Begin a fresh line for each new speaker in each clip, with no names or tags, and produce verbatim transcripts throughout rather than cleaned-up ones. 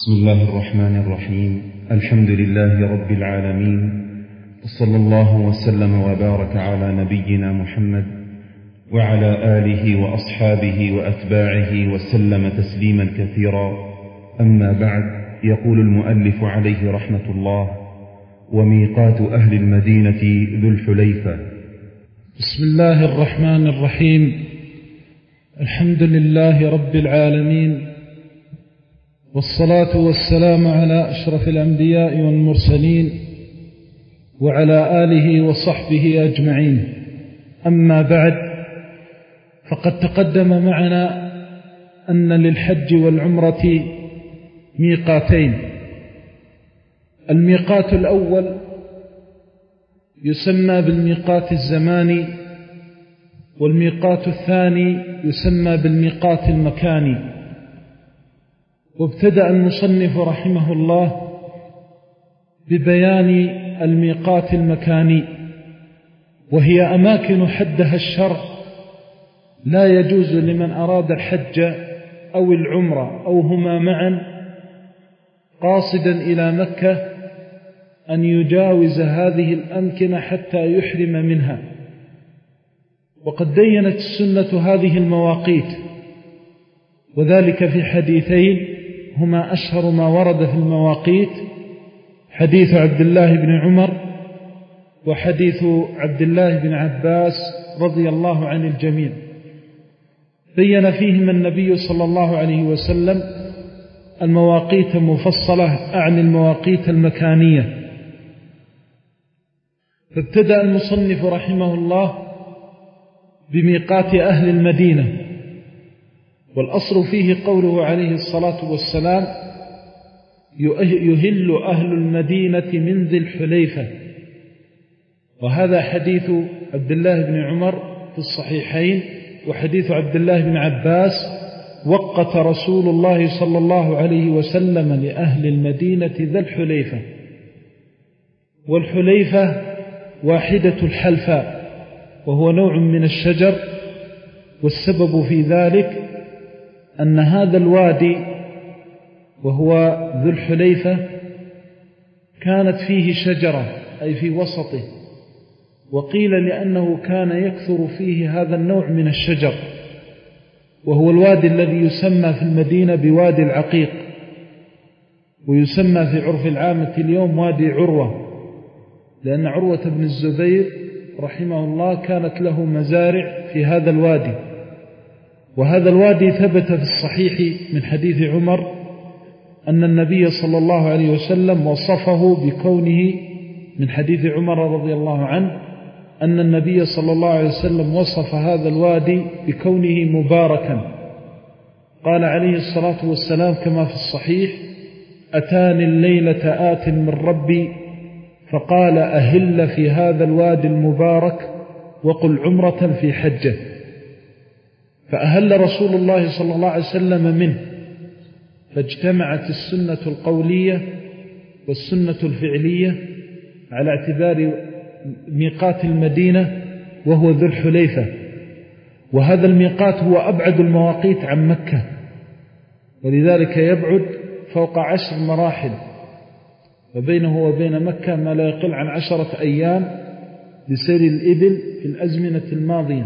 بسم الله الرحمن الرحيم. الحمد لله رب العالمين، وصلى الله وسلم وبارك على نبينا محمد وعلى آله وأصحابه وأتباعه وسلم تسليما كثيرا. أما بعد، يقول المؤلف عليه رحمة الله: وميقات أهل المدينة ذو الحليفة.
بسم الله الرحمن الرحيم. الحمد لله رب العالمين، والصلاة والسلام على أشرف الأنبياء والمرسلين وعلى آله وصحبه أجمعين. أما بعد، فقد تقدم معنا أن للحج والعمرة ميقاتين. الميقات الأول يسمى بالميقات الزماني، والميقات الثاني يسمى بالميقات المكاني. وابتدأ المصنف رحمه الله ببيان الميقات المكاني، وهي أماكن حدها الشرع لا يجوز لمن أراد الحج أو العمرة أو هما معا قاصدا إلى مكة أن يجاوز هذه الأمكنة حتى يحرم منها. وقد دينت السنة هذه المواقيت، وذلك في حديثين هما أشهر ما ورد في المواقيت: حديث عبد الله بن عمر وحديث عبد الله بن عباس رضي الله عن الجميع. بين فيهما النبي صلى الله عليه وسلم المواقيت مفصلة، أعني المواقيت المكانية. فابتدأ المصنف رحمه الله بميقات أهل المدينة، والأصل فيه قوله عليه الصلاة والسلام: يهل أهل المدينة من ذي الحليفة. وهذا حديث عبد الله بن عمر في الصحيحين، وحديث عبد الله بن عباس: وقت رسول الله صلى الله عليه وسلم لأهل المدينة ذا الحليفة. والحليفة واحدة الحلفاء، وهو نوع من الشجر. والسبب في ذلك أن هذا الوادي وهو ذو الحليفة كانت فيه شجرة، أي في وسطه، وقيل لأنه كان يكثر فيه هذا النوع من الشجر، وهو الوادي الذي يسمى في المدينة بوادي العقيق، ويسمى في عرف العامة اليوم وادي عروة، لأن عروة بن الزبير رحمه الله كانت له مزارع في هذا الوادي. وهذا الوادي ثبت في الصحيح من حديث عمر أن النبي صلى الله عليه وسلم وصفه بكونه، من حديث عمر رضي الله عنه أن النبي صلى الله عليه وسلم وصف هذا الوادي بكونه مباركا. قال عليه الصلاة والسلام كما في الصحيح: أتاني الليلة آت من ربي فقال أهل في هذا الوادي المبارك وقل عمرة في حجة. فأهل رسول الله صلى الله عليه وسلم منه، فاجتمعت السنة القولية والسنة الفعلية على اعتبار ميقات المدينة وهو ذو الحليفة. وهذا الميقات هو أبعد المواقيت عن مكة، ولذلك يبعد فوق عشر مراحل، فبينه وبين مكة ما لا يقل عن عشرة أيام بسير الإبل في الأزمنة الماضية.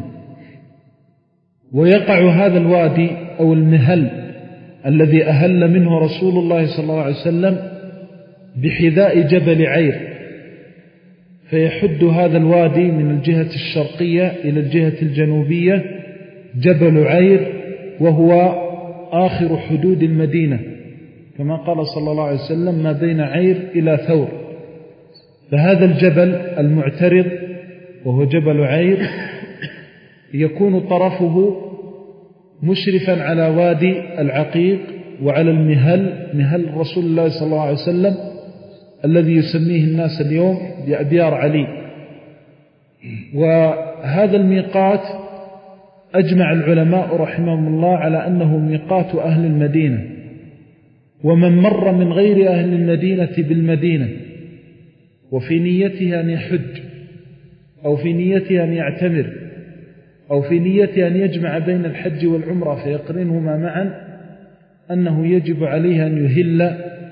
ويقع هذا الوادي أو المهل الذي أهل منه رسول الله صلى الله عليه وسلم بحذاء جبل عير، فيحد هذا الوادي من الجهة الشرقية إلى الجهة الجنوبية جبل عير، وهو آخر حدود المدينة، كما قال صلى الله عليه وسلم: ما بين عير إلى ثور. فهذا الجبل المعترض وهو جبل عير يكون طرفه مشرفا على وادي العقيق وعلى المهل، مهل رسول الله صلى الله عليه وسلم الذي يسميه الناس اليوم بأبيار علي. وهذا الميقات أجمع العلماء رحمهم الله على أنه ميقات أهل المدينة. ومن مر من غير أهل المدينة بالمدينة وفي نيته أن يحج أو في نيته أن يعتمر أو في نيته أن يجمع بين الحج والعمرة فيقرنهما معا، أنه يجب عليه أن يهل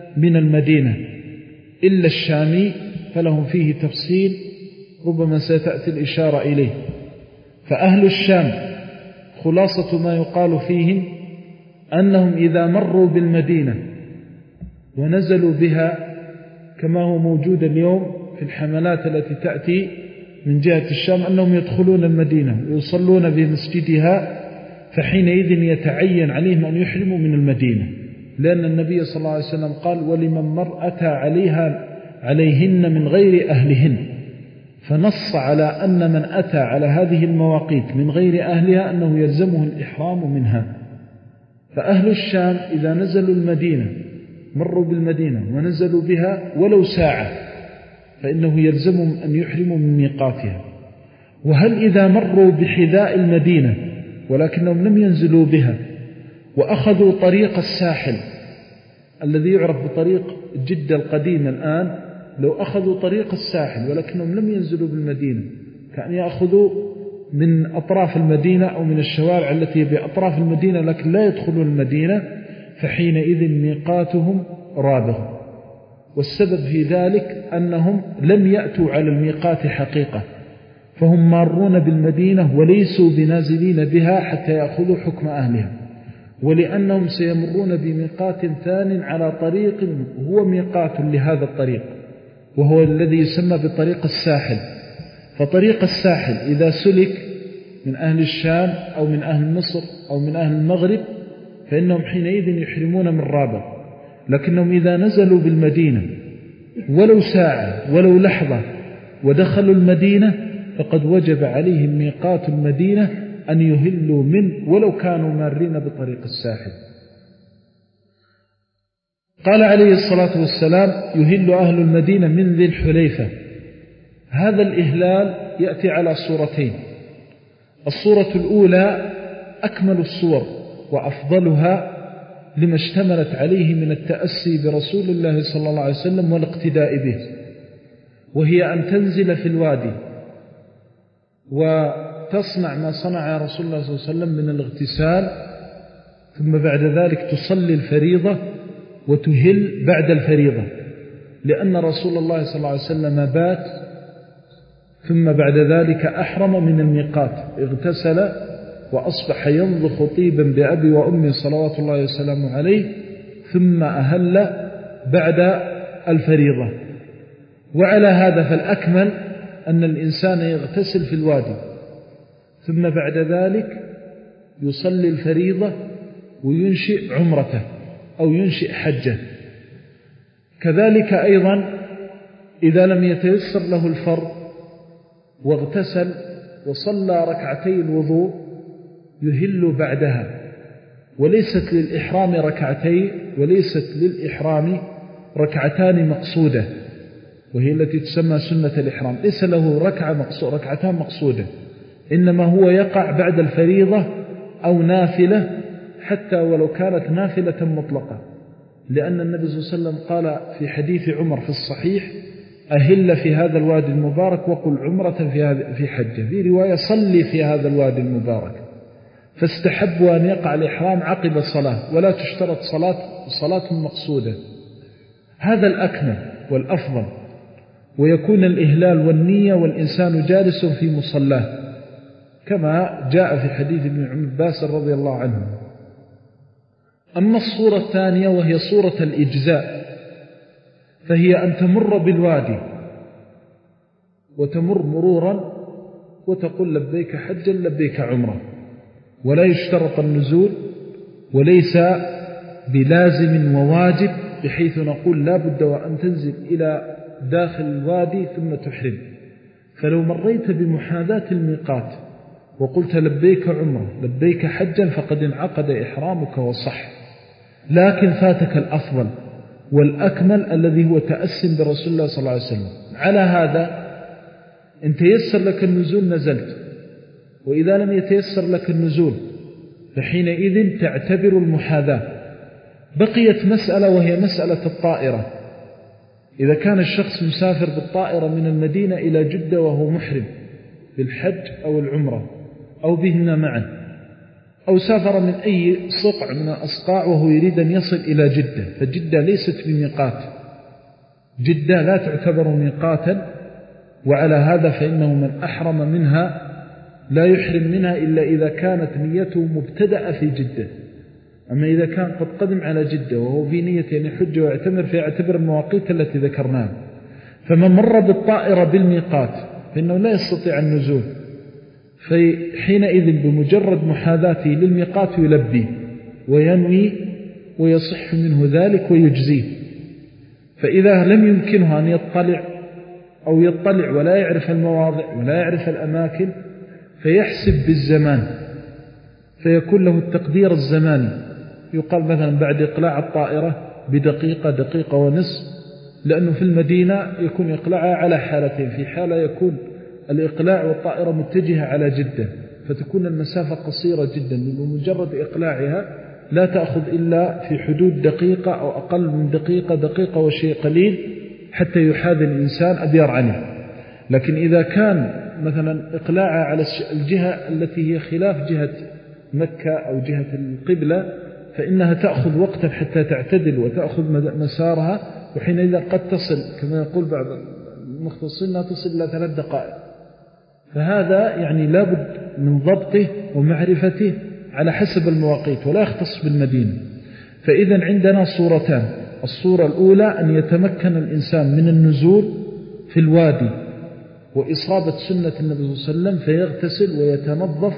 من المدينة إلا الشامي فلهم فيه تفصيل ربما ستأتي الإشارة إليه. فأهل الشام خلاصة ما يقال فيهم أنهم إذا مروا بالمدينة ونزلوا بها كما هو موجود اليوم في الحملات التي تأتي من جهة الشام أنهم يدخلون المدينة ويصلون بمسجدها، فحينئذ يتعين عليهم أن يحرموا من المدينة، لأن النبي صلى الله عليه وسلم قال ولمن مر أتى عليها عليهن من غير أهلهن، فنص على أن من أتى على هذه المواقيت من غير أهلها أنه يلزمه الإحرام منها. فأهل الشام إذا نزلوا المدينة مروا بالمدينة ونزلوا بها ولو ساعة فإنه يلزمهم أن يحرموا من ميقاتها. وهل إذا مروا بحذاء المدينة ولكنهم لم ينزلوا بها وأخذوا طريق الساحل الذي يعرف بطريق جدة القديمة الآن، لو أخذوا طريق الساحل ولكنهم لم ينزلوا بالمدينة كأن يأخذوا من أطراف المدينة أو من الشوارع التي بأطراف المدينة لكن لا يدخلون المدينة، فحينئذ ميقاتهم رابغ. والسبب في ذلك أنهم لم يأتوا على الميقات حقيقة، فهم مارون بالمدينة وليسوا بنازلين بها حتى يأخذوا حكم أهلها، ولأنهم سيمرون بميقات ثان على طريق هو ميقات لهذا الطريق وهو الذي يسمى بطريق الساحل. فطريق الساحل إذا سلك من أهل الشام أو من أهل مصر أو من أهل المغرب فإنهم حينئذ يحرمون من رابغ، لكنهم إذا نزلوا بالمدينة ولو ساعة ولو لحظة ودخلوا المدينة فقد وجب عليهم ميقات المدينة أن يهلوا منه ولو كانوا مارين بطريق الساحل. قال عليه الصلاة والسلام يهل أهل المدينة من ذي الحليفة. هذا الإهلال يأتي على صورتين. الصورة الأولى أكمل الصور وأفضلها لما اشتملت عليه من التأسي برسول الله صلى الله عليه وسلم والاقتداء به، وهي أن تنزل في الوادي وتصنع ما صنع رسول الله صلى الله عليه وسلم من الاغتسال، ثم بعد ذلك تصلي الفريضة وتهل بعد الفريضة، لأن رسول الله صلى الله عليه وسلم بات ثم بعد ذلك أحرم من الميقات، اغتسل وأصبح ينضخ طيبا بأبي وأمي صلوات الله وسلامه عليه، ثم أهل بعد الفريضة. وعلى هذا فالأكمل أن الإنسان يغتسل في الوادي ثم بعد ذلك يصلي الفريضة وينشئ عمرته أو ينشئ حجه. كذلك أيضا إذا لم يتيسر له الفرض واغتسل وصلى ركعتي الوضوء يهل بعدها، وليست للإحرام ركعتين وليست للإحرام ركعتان مقصودة، وهي التي تسمى سنة الإحرام. ليس له ركعة مقصودة ركعتان مقصودة، إنما هو يقع بعد الفريضة أو نافلة حتى ولو كانت نافلة مطلقة، لأن النبي صلى الله عليه وسلم قال في حديث عمر في الصحيح أهل في هذا الوادي المبارك وقل عمرة في في حجة، في رواية صلي في هذا الوادي المبارك. فاستحبوا أن يقع الإحرام عقب الصلاة ولا تشترط صلاة صلاة مقصودة. هذا الأكمل والأفضل، ويكون الإهلال والنية والإنسان جالس في مصلاه كما جاء في حديث ابن عباس رضي الله عنه. أما الصورة الثانية وهي صورة الإجزاء، فهي أن تمر بالوادي وتمر مرورا وتقول لبيك حجا لبيك عمرة، ولا يشترط النزول، وليس بلازم وواجب بحيث نقول لا بد وأن تنزل إلى داخل الوادي ثم تحرم. فلو مريت بمحاذاة الميقات وقلت لبيك عمرة لبيك حجا فقد انعقد إحرامك وصح، لكن فاتك الأفضل والأكمل الذي هو تأسم برسول الله صلى الله عليه وسلم. على هذا إن تيسر لك النزول نزلت، وإذا لم يتيسر لك النزول فحينئذ تعتبر المحاذاة. بقيت مسألة وهي مسألة الطائرة. إذا كان الشخص مسافر بالطائرة من المدينة إلى جدة وهو محرم بالحج أو العمرة أو بهما معا، أو سافر من أي صقع من الأصقاع وهو يريد أن يصل إلى جدة، فجدة ليست بميقات، جدة لا تعتبر ميقاتا، وعلى هذا فإنه من أحرم منها لا يحرم منها إلا إذا كانت نيته مبتدأ في جدة. أما إذا كان قد قدم على جدة وهو في نية أن يحج ويعتمر فيعتبر المواقيت التي ذكرناها. فمن مر بالطائرة بالميقات فإنه لا يستطيع النزول، فحينئذ بمجرد محاذاته للميقات يلبي وينوي ويصح منه ذلك ويجزيه. فإذا لم يمكنه أن يطلع أو يطلع ولا يعرف المواضع ولا يعرف الأماكن فيحسب بالزمان، فيكون له التقدير الزماني، يقال مثلا بعد إقلاع الطائرة بدقيقة دقيقة ونصف، لأنه في المدينة يكون إقلاعها على حالتين، في حالة يكون الإقلاع والطائرة متجهة على جدة فتكون المسافة قصيرة جدا، بمجرد إقلاعها لا تأخذ إلا في حدود دقيقة أو أقل من دقيقة دقيقة وشيء قليل حتى يحاذي الإنسان أبيار عنه. لكن إذا كان مثلا إقلاعها على الجهة التي هي خلاف جهة مكة أو جهة القبلة فإنها تأخذ وقتا حتى تعتدل وتأخذ مسارها، وحينئذ قد تصل كما يقول بعض المختصين أنها تصل إلى ثلاث دقائق. فهذا يعني لابد من ضبطه ومعرفته على حسب المواقيت ولا يختص بالمدينة. فإذا عندنا صورتان: الصورة الأولى أن يتمكن الإنسان من النزول في الوادي وإصابة سنة النبي صلى الله عليه وسلم فيغتسل ويتنظف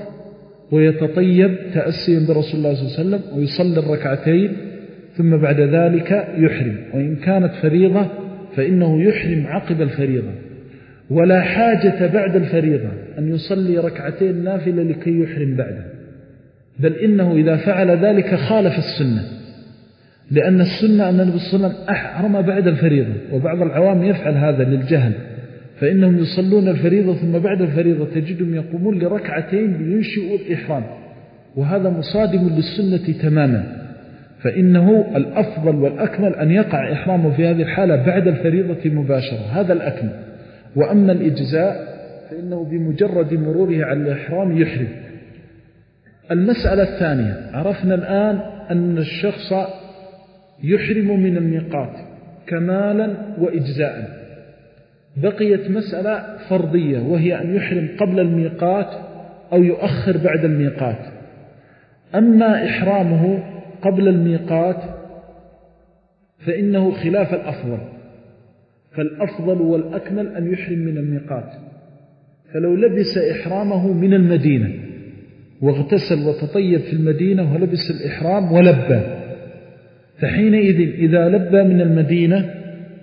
ويتطيب تأسيا برسول الله صلى الله عليه وسلم ويصلي الركعتين، ثم بعد ذلك يحرم. وإن كانت فريضة فإنه يحرم عقب الفريضة، ولا حاجة بعد الفريضة أن يصلي ركعتين نافلة لكي يحرم بعده، بل إنه إذا فعل ذلك خالف السنة، لأن السنة أن النبي صلى الله عليه وسلم أحرم بعد الفريضة، وبعض العوام يفعل هذا للجهل، فإنهم يصلون الفريضة ثم بعد الفريضة تجدهم يقومون لركعتين لينشئوا الإحرام، وهذا مصادم للسنة تماما. فإنه الأفضل والأكمل أن يقع إحرامه في هذه الحالة بعد الفريضة مباشرة، هذا الأكمل. وأما الإجزاء فإنه بمجرد مروره على الإحرام يحرم. المسألة الثانية: عرفنا الآن أن الشخص يحرم من الميقات كمالا وإجزاء. بقيت مسألة فرضية وهي أن يحرم قبل الميقات أو يؤخر بعد الميقات. أما إحرامه قبل الميقات فإنه خلاف الأفضل، فالأفضل والأكمل أن يحرم من الميقات. فلو لبس إحرامه من المدينة واغتسل وتطيب في المدينة ولبس الإحرام ولبى، فحينئذ إذا لبى من المدينة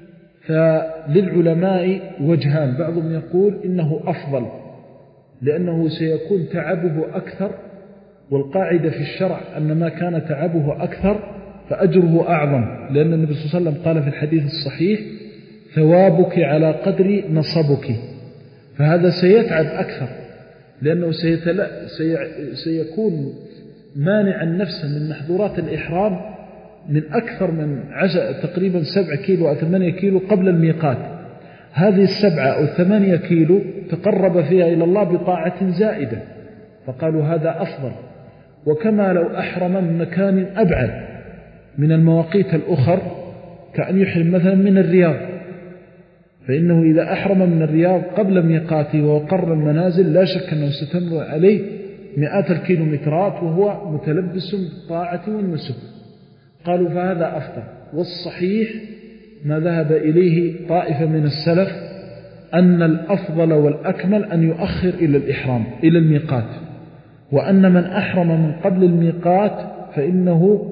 فللعلماء وجهان: بعضهم يقول إنه أفضل لأنه سيكون تعبه أكثر، والقاعدة في الشرع أن ما كان تعبه أكثر فأجره أعظم، لأن النبي صلى الله عليه وسلم قال في الحديث الصحيح: ثوابك على قدر نصبك. فهذا سيتعب أكثر لأنه سيتل... سي... سيكون مانعا نفسه من محظورات الإحرام من أكثر من عشر تقريبا سبع كيلو أو ثمانية كيلو قبل الميقات. هذه السبعة أو ثمانية كيلو تقرب فيها إلى الله بطاعة زائدة، فقالوا هذا أفضل. وكما لو أحرم من مكان أبعد من المواقيت الأخر كأن يحرم مثلا من الرياض، فإنه إذا أحرم من الرياض قبل ميقاته وقر المنازل لا شك أنه ستمر عليه مئات الكيلومترات وهو متلبس بالطاعة والنسك. قالوا فهذا أفضل. والصحيح ما ذهب إليه طائفة من السلف أن الأفضل والأكمل أن يؤخر إلى الإحرام إلى الميقات، وأن من أحرم من قبل الميقات فإنه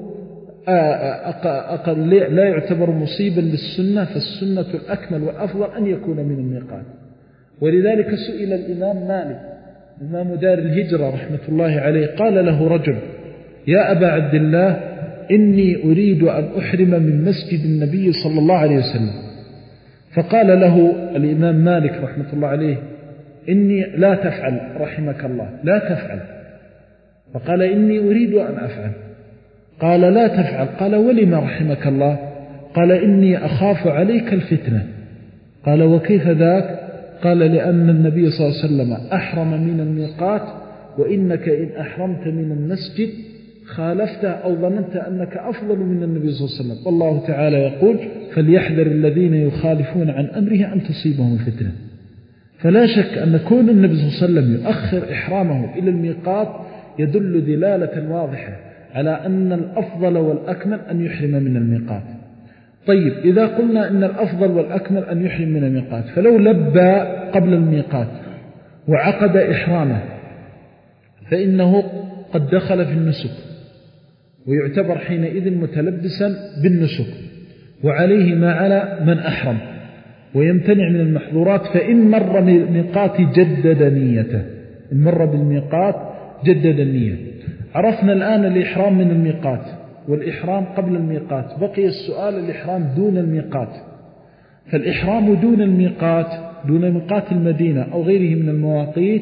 أقل لا يعتبر مصيبا للسنة، فالسنة الأكمل والأفضل أن يكون من الميقات. ولذلك سئل الإمام مالك إمام دار الهجرة رحمة الله عليه، قال له رجل: يا أبا عبد الله، إني أريد أن أحرم من مسجد النبي صلى الله عليه وسلم. فقال له الإمام مالك رحمة الله عليه: إني لا تفعل رحمك الله، لا تفعل. فقال: إني أريد أن أفعل. قال: لا تفعل. قال: ولما رحمك الله؟ قال: إني أخاف عليك الفتنة. قال: وكيف ذاك؟ قال: لأن النبي صلى الله عليه وسلم أحرم من الميقات وإنك إن أحرمت من المسجد خالفته أو ظننت أنك أفضل من النبي صلى الله عليه وسلم. والله تعالى يقول فليحذر الذين يخالفون عن أمره أن تصيبهم فتنة. فلا شك أن كون النبي صلى الله عليه وسلم يؤخر إحرامه إلى الميقات يدل دلالة واضحة على أن الأفضل والأكمل أن يحرم من الميقات. طيب إذا قلنا أن الأفضل والأكمل أن يحرم من الميقات، فلو لبى قبل الميقات وعقد إحرامه فإنه قد دخل في النسك ويعتبر حينئذ متلبسا بالنسك، وعليه ما على من أحرم ويمتنع من المحظورات. فإن مر بالميقات جدد نيته، إن مر بالميقات جدد النية. عرفنا الآن الإحرام من الميقات والإحرام قبل الميقات، بقي السؤال الإحرام دون الميقات. فالإحرام دون الميقات، دون ميقات المدينة أو غيره من المواقيت،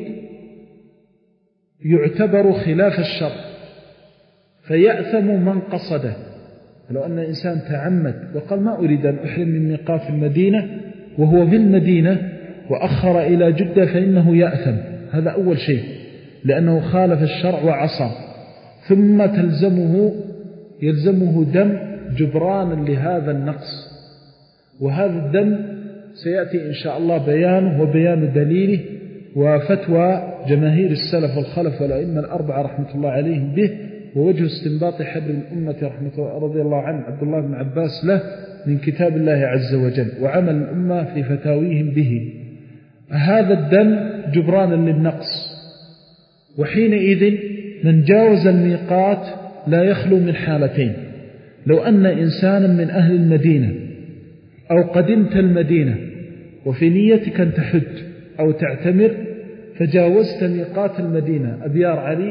يعتبر خلاف الشرع فيأثم من قصده. لو أن إنسان تعمد وقال ما أريد أن أحرم من ميقات المدينة وهو في المدينة وأخر إلى جدة فإنه يأثم. هذا أول شيء، لأنه خالف الشرع وعصى. ثم تلزمه يلزمه دم جبرانا لهذا النقص، وهذا الدم سيأتي إن شاء الله بيانه وبيان دليله وفتوى جماهير السلف والخلف والأئمة الأربعة رحمة الله عليهم به، ووجه استنباط حبر الأمة رحمة الله رضي الله عنه عبد الله بن عباس له من كتاب الله عز وجل، وعمل الأمة في فتاويهم به. هذا الدم جبرانا للنقص. وحينئذ من جاوز الميقات لا يخلو من حالتين: لو أن إنسانا من أهل المدينة أو قدمت المدينة وفي نيتك أن تحج أو تعتمر فجاوزت ميقات المدينة أبيار علي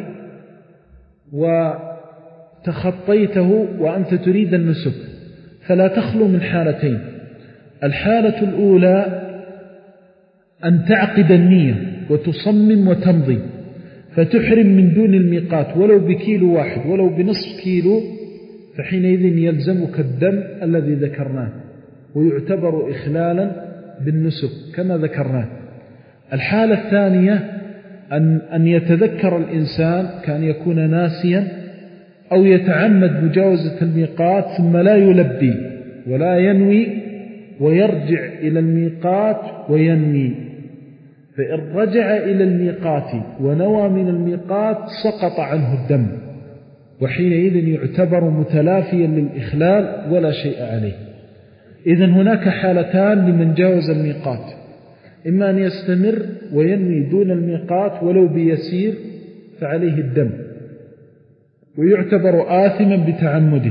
وتخطيته وأنت تريد النسك، فلا تخلو من حالتين. الحالة الأولى أن تعقد النية وتصمم وتمضي فتحرم من دون الميقات ولو بكيلو واحد ولو بنصف كيلو، فحينئذ يلزمك الدم الذي ذكرناه ويعتبر إخلالا بالنسك كما ذكرناه. الحالة الثانية أن, أن يتذكر الإنسان كان يكون ناسيا أو يتعمد مجاوزة الميقات ثم لا يلبي ولا ينوي ويرجع إلى الميقات وينوي، فإن رجع إلى الميقات ونوى من الميقات سقط عنه الدم، وحينئذ يعتبر متلافيا للإخلال ولا شيء عليه. إذن هناك حالتان لمن جاوز الميقات: إما أن يستمر وينوي دون الميقات ولو بيسير فعليه الدم ويعتبر آثما بتعمده،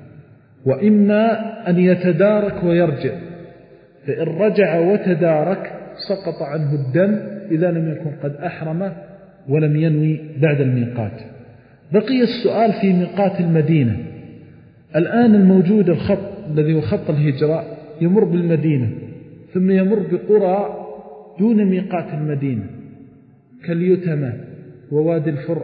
وإما أن يتدارك ويرجع، فإن رجع وتدارك سقط عنه الدم إذا لم يكن قد أحرم ولم ينوي بعد الميقات. بقي السؤال في ميقات المدينة. الآن الموجود الخط الذي هو خط الهجرة يمر بالمدينة ثم يمر بقرى دون ميقات المدينة كاليتمى ووادي الفرع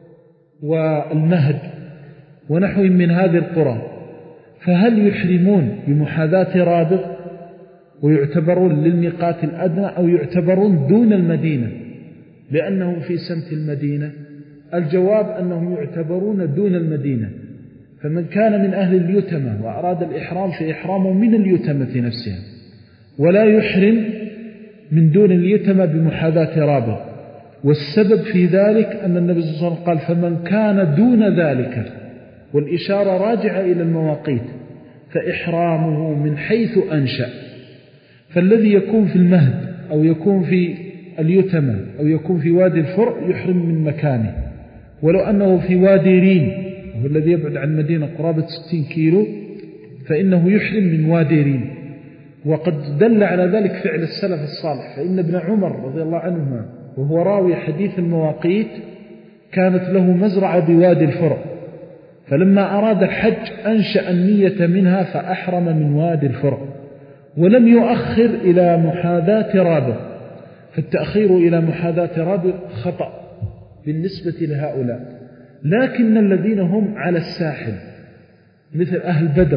والمهد ونحو من هذه القرى، فهل يحرمون بمحاذاة رابغ ويعتبرون للميقات الأدنى أو يعتبرون دون المدينة لأنهم في سمت المدينة؟ الجواب أنهم يعتبرون دون المدينة. فمن كان من أهل اليتمى وأراد الإحرام فإحرامه من اليتمة نفسها، ولا يحرم من دون اليتمى بمحاذاة رابغ. والسبب في ذلك أن النبي صلى الله عليه وسلم قال فمن كان دون ذلك، والإشارة راجعة إلى المواقيت، فإحرامه من حيث أنشأ. فالذي يكون في المهد أو يكون في اليتمى أو يكون في وادي الفرع يحرم من مكانه، ولو أنه في وادي رين وهو الذي يبعد عن المدينة قرابة ستين كيلو فإنه يحرم من وادي رين. وقد دل على ذلك فعل السلف الصالح، فإن ابن عمر رضي الله عنهما وهو راوي حديث المواقيت كانت له مزرعة بوادي الفرع، فلما أراد الحج أنشأ النية منها فأحرم من وادي الفرع ولم يؤخر إلى محاذاة رابغ. فالتأخير إلى محاذاة رابغ خطأ بالنسبة لهؤلاء. لكن الذين هم على الساحل مثل أهل بدر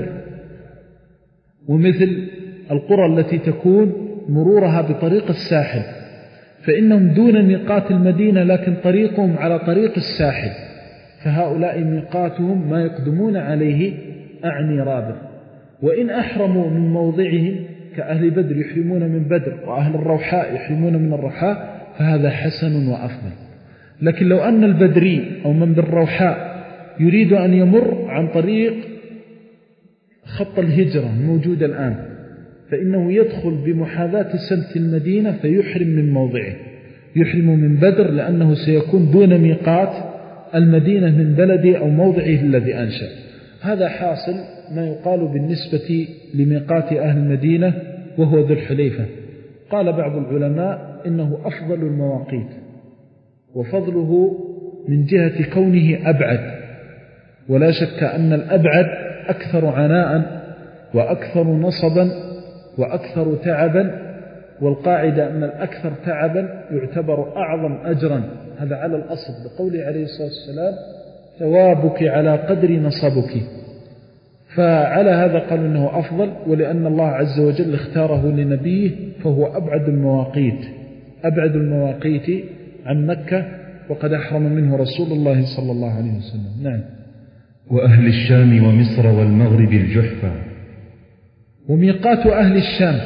ومثل القرى التي تكون مرورها بطريق الساحل، فإنهم دون ميقات المدينة لكن طريقهم على طريق الساحل، فهؤلاء ميقاتهم ما يقدمون عليه أعني رابغ. وإن أحرموا من موضعهم كأهل بدر يحرمون من بدر، وأهل الروحاء يحرمون من الروحاء، فهذا حسن وأفضل. لكن لو أن البدري أو من بالروحاء يريد أن يمر عن طريق خط الهجرة الموجود الآن، فإنه يدخل بمحاذاة سنة المدينة فيحرم من موضعه، يحرم من بدر لأنه سيكون دون ميقات المدينة من بلده أو موضعه الذي أنشأ. هذا حاصل ما يقال بالنسبة لميقات أهل المدينة وهو ذو الحليفة. قال بعض العلماء إنه أفضل المواقيت، وفضله من جهة كونه أبعد، ولا شك أن الأبعد أكثر عناء وأكثر نصبا وأكثر تعبا، والقاعدة أن الأكثر تعبا يعتبر أعظم أجرا، هذا على الأصل بقوله عليه الصلاة والسلام ثوابك على قدر نصبك. فعلى هذا قال إنه أفضل، ولأن الله عز وجل اختاره لنبيه فهو أبعد المواقيت، أبعد المواقيت عن مكة، وقد أحرم منه رسول الله صلى الله عليه وسلم. نعم.
وأهل الشام ومصر والمغرب الجحفة.
وميقات أهل الشام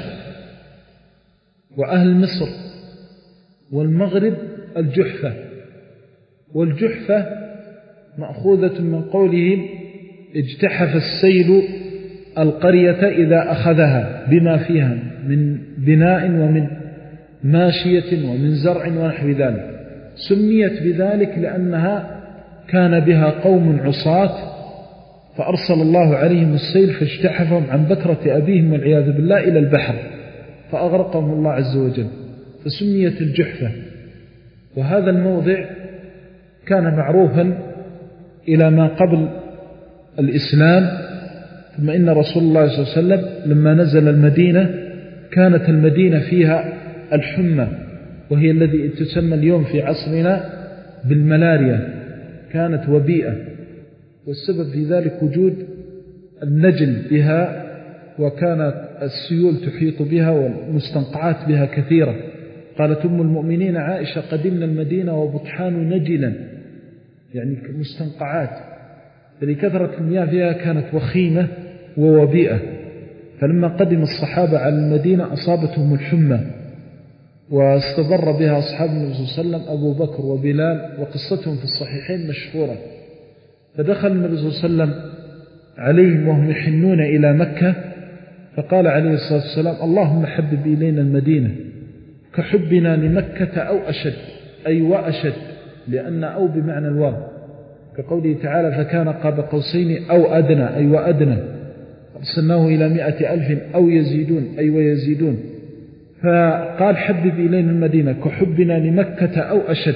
وأهل مصر والمغرب الجحفة. والجحفة مأخوذة من قولهم اجتحف السيل القرية إذا أخذها بما فيها من بناء ومن ماشية ومن زرع ونحو ذلك. سميت بذلك لأنها كان بها قوم عصاة فأرسل الله عليهم السيل فاجتحفهم عن بكرة أبيهم والعياذ بالله إلى البحر فأغرقهم الله عز وجل، فسميت الجحفة. وهذا الموضع كان معروفا إلى ما قبل الإسلام، ثم إن رسول الله صلى الله عليه وسلم لما نزل المدينة كانت المدينة فيها الحمى، وهي الذي تسمى اليوم في عصرنا بالملاريا، كانت وبيئة، والسبب في ذلك وجود النجل بها، وكانت السيول تحيط بها والمستنقعات بها كثيرة. قالت أم المؤمنين عائشة قدمنا المدينة وبطحان نجلا، يعني مستنقعات، فلكثرة المياه فيها كانت وخيمة ووبيئة. فلما قدم الصحابة على المدينة أصابتهم الحمى، واستضر بها أصحاب النبي صلى الله عليه وسلم أبو بكر وبلال، وقصتهم في الصحيحين مشهورة. فدخل النبي صلى الله عليه وسلم عليهم وهم يحنون إلى مكة، فقال عليه الصلاة والسلام اللهم حبب إلينا المدينة كحبنا لمكة أو أشد، أي وأشد، لأن أو بمعنى الواو، كقوله تعالى فكان قاب قوسين أو أدنى، أي وأدنى، أرسلناه إلى مئة ألف أو يزيدون، أي ويزيدون. فقال حبب إلينا المدينة كحبنا لمكة أو أشد،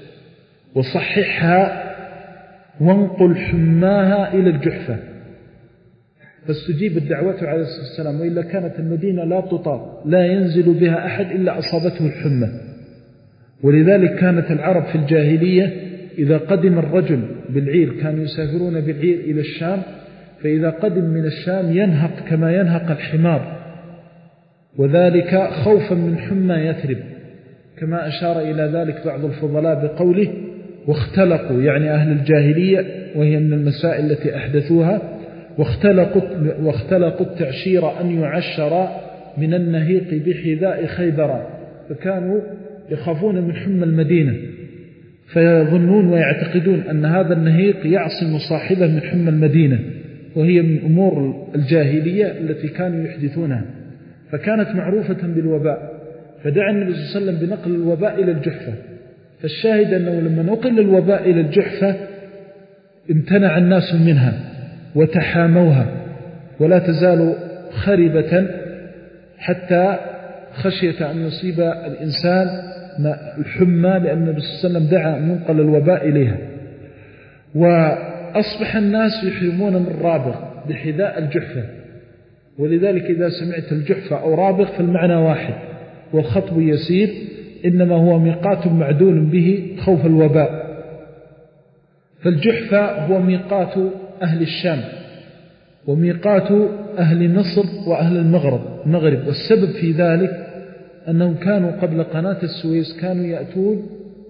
وصححها وانقل حماها إلى الجحفة. فاستجيب الدعوة عليه الصلاة والسلام، وإلا كانت المدينة لا تطاق، لا ينزل بها أحد إلا أصابته الحمى. ولذلك كانت العرب في الجاهلية إذا قدم الرجل بالعير، كانوا يسافرون بالعير إلى الشام، فإذا قدم من الشام ينهق كما ينهق الحمار، وذلك خوفا من حمى يثرب، كما أشار إلى ذلك بعض الفضلاء بقوله واختلقوا، يعني أهل الجاهلية، وهي من المسائل التي أحدثوها، واختلقوا, واختلقوا التعشير أن يعشر من النهيق بحذاء خيبر، فكانوا يخافون من حمى المدينة، فيظنون ويعتقدون أن هذا النهيق يعصم صاحبه من حمى المدينة، وهي من أمور الجاهلية التي كانوا يحدثونها، فكانت معروفة بالوباء. فدعا النبي صلى الله عليه وسلم بنقل الوباء إلى الجحفة. فالشاهد أنه لما نقل الوباء إلى الجحفة امتنع الناس منها وتحاموها، ولا تزال خربة حتى خشية أن يصيب الإنسان الحمى، لأن النبي صلى الله عليه وسلم دعا أن ينقل الوباء إليها. وأصبح الناس يحرمون من رابغ بحذاء الجحفة، ولذلك إذا سمعت الجحفة أو رابغ فالمعنى واحد، والخطب يسير، إنما هو ميقات معدول به خوف الوباء. فالجحفة هو ميقات أهل الشام وميقات أهل مصر وأهل المغرب المغرب والسبب في ذلك أنهم كانوا قبل قناة السويس كانوا يأتون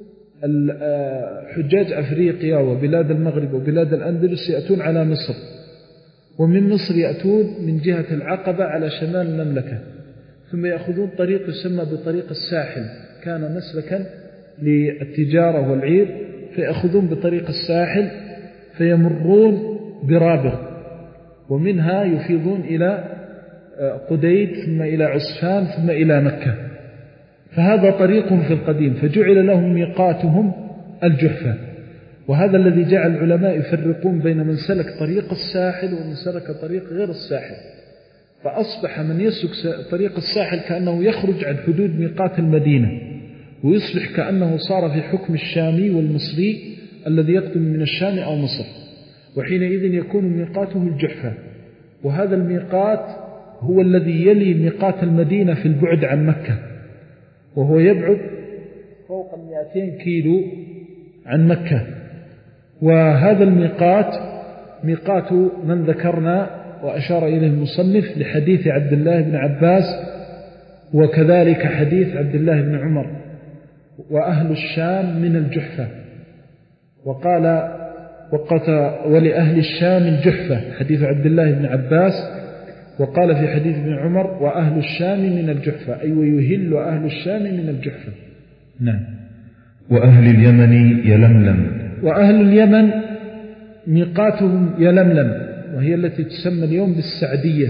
حجاج أفريقيا وبلاد المغرب وبلاد الأندلس يأتون على مصر، ومن مصر يأتون من جهة العقبة على شمال المملكة، ثم يأخذون طريق يسمى بطريق الساحل، كان مسلكا للتجارة والعير، فيأخذون بطريق الساحل فيمرون برابغ، ومنها يفيضون إلى قديد ثم إلى عسفان ثم إلى مكة. فهذا طريقهم في القديم، فجعل لهم ميقاتهم الجحفة. وهذا الذي جعل العلماء يفرقون بين من سلك طريق الساحل ومن سلك طريق غير الساحل، فأصبح من يسلك طريق الساحل كأنه يخرج عن حدود ميقات المدينة، ويصبح كأنه صار في حكم الشامي والمصري الذي يقدم من الشام أو مصر، وحينئذ يكون ميقاته الجحفة. وهذا الميقات هو الذي يلي ميقات المدينة في البعد عن مكة، وهو يبعد فوق مئتين كيلو عن مكة. وهذا الميقات ميقات من ذكرنا وأشار إليه المصنف لحديث عبد الله بن عباس، وكذلك حديث عبد الله بن عمر، وأهل الشام من الجحفة. وقال وقت ولأهل الشام الجحفة، حديث عبد الله بن عباس. وقال في حديث ابن عمر وأهل الشام من الجحفة، أي ويهل أهل الشام من الجحفة. نعم.
وأهل اليمن يلملم.
وأهل اليمن ميقاتهم يلملم، وهي التي تسمى اليوم بالسعدية،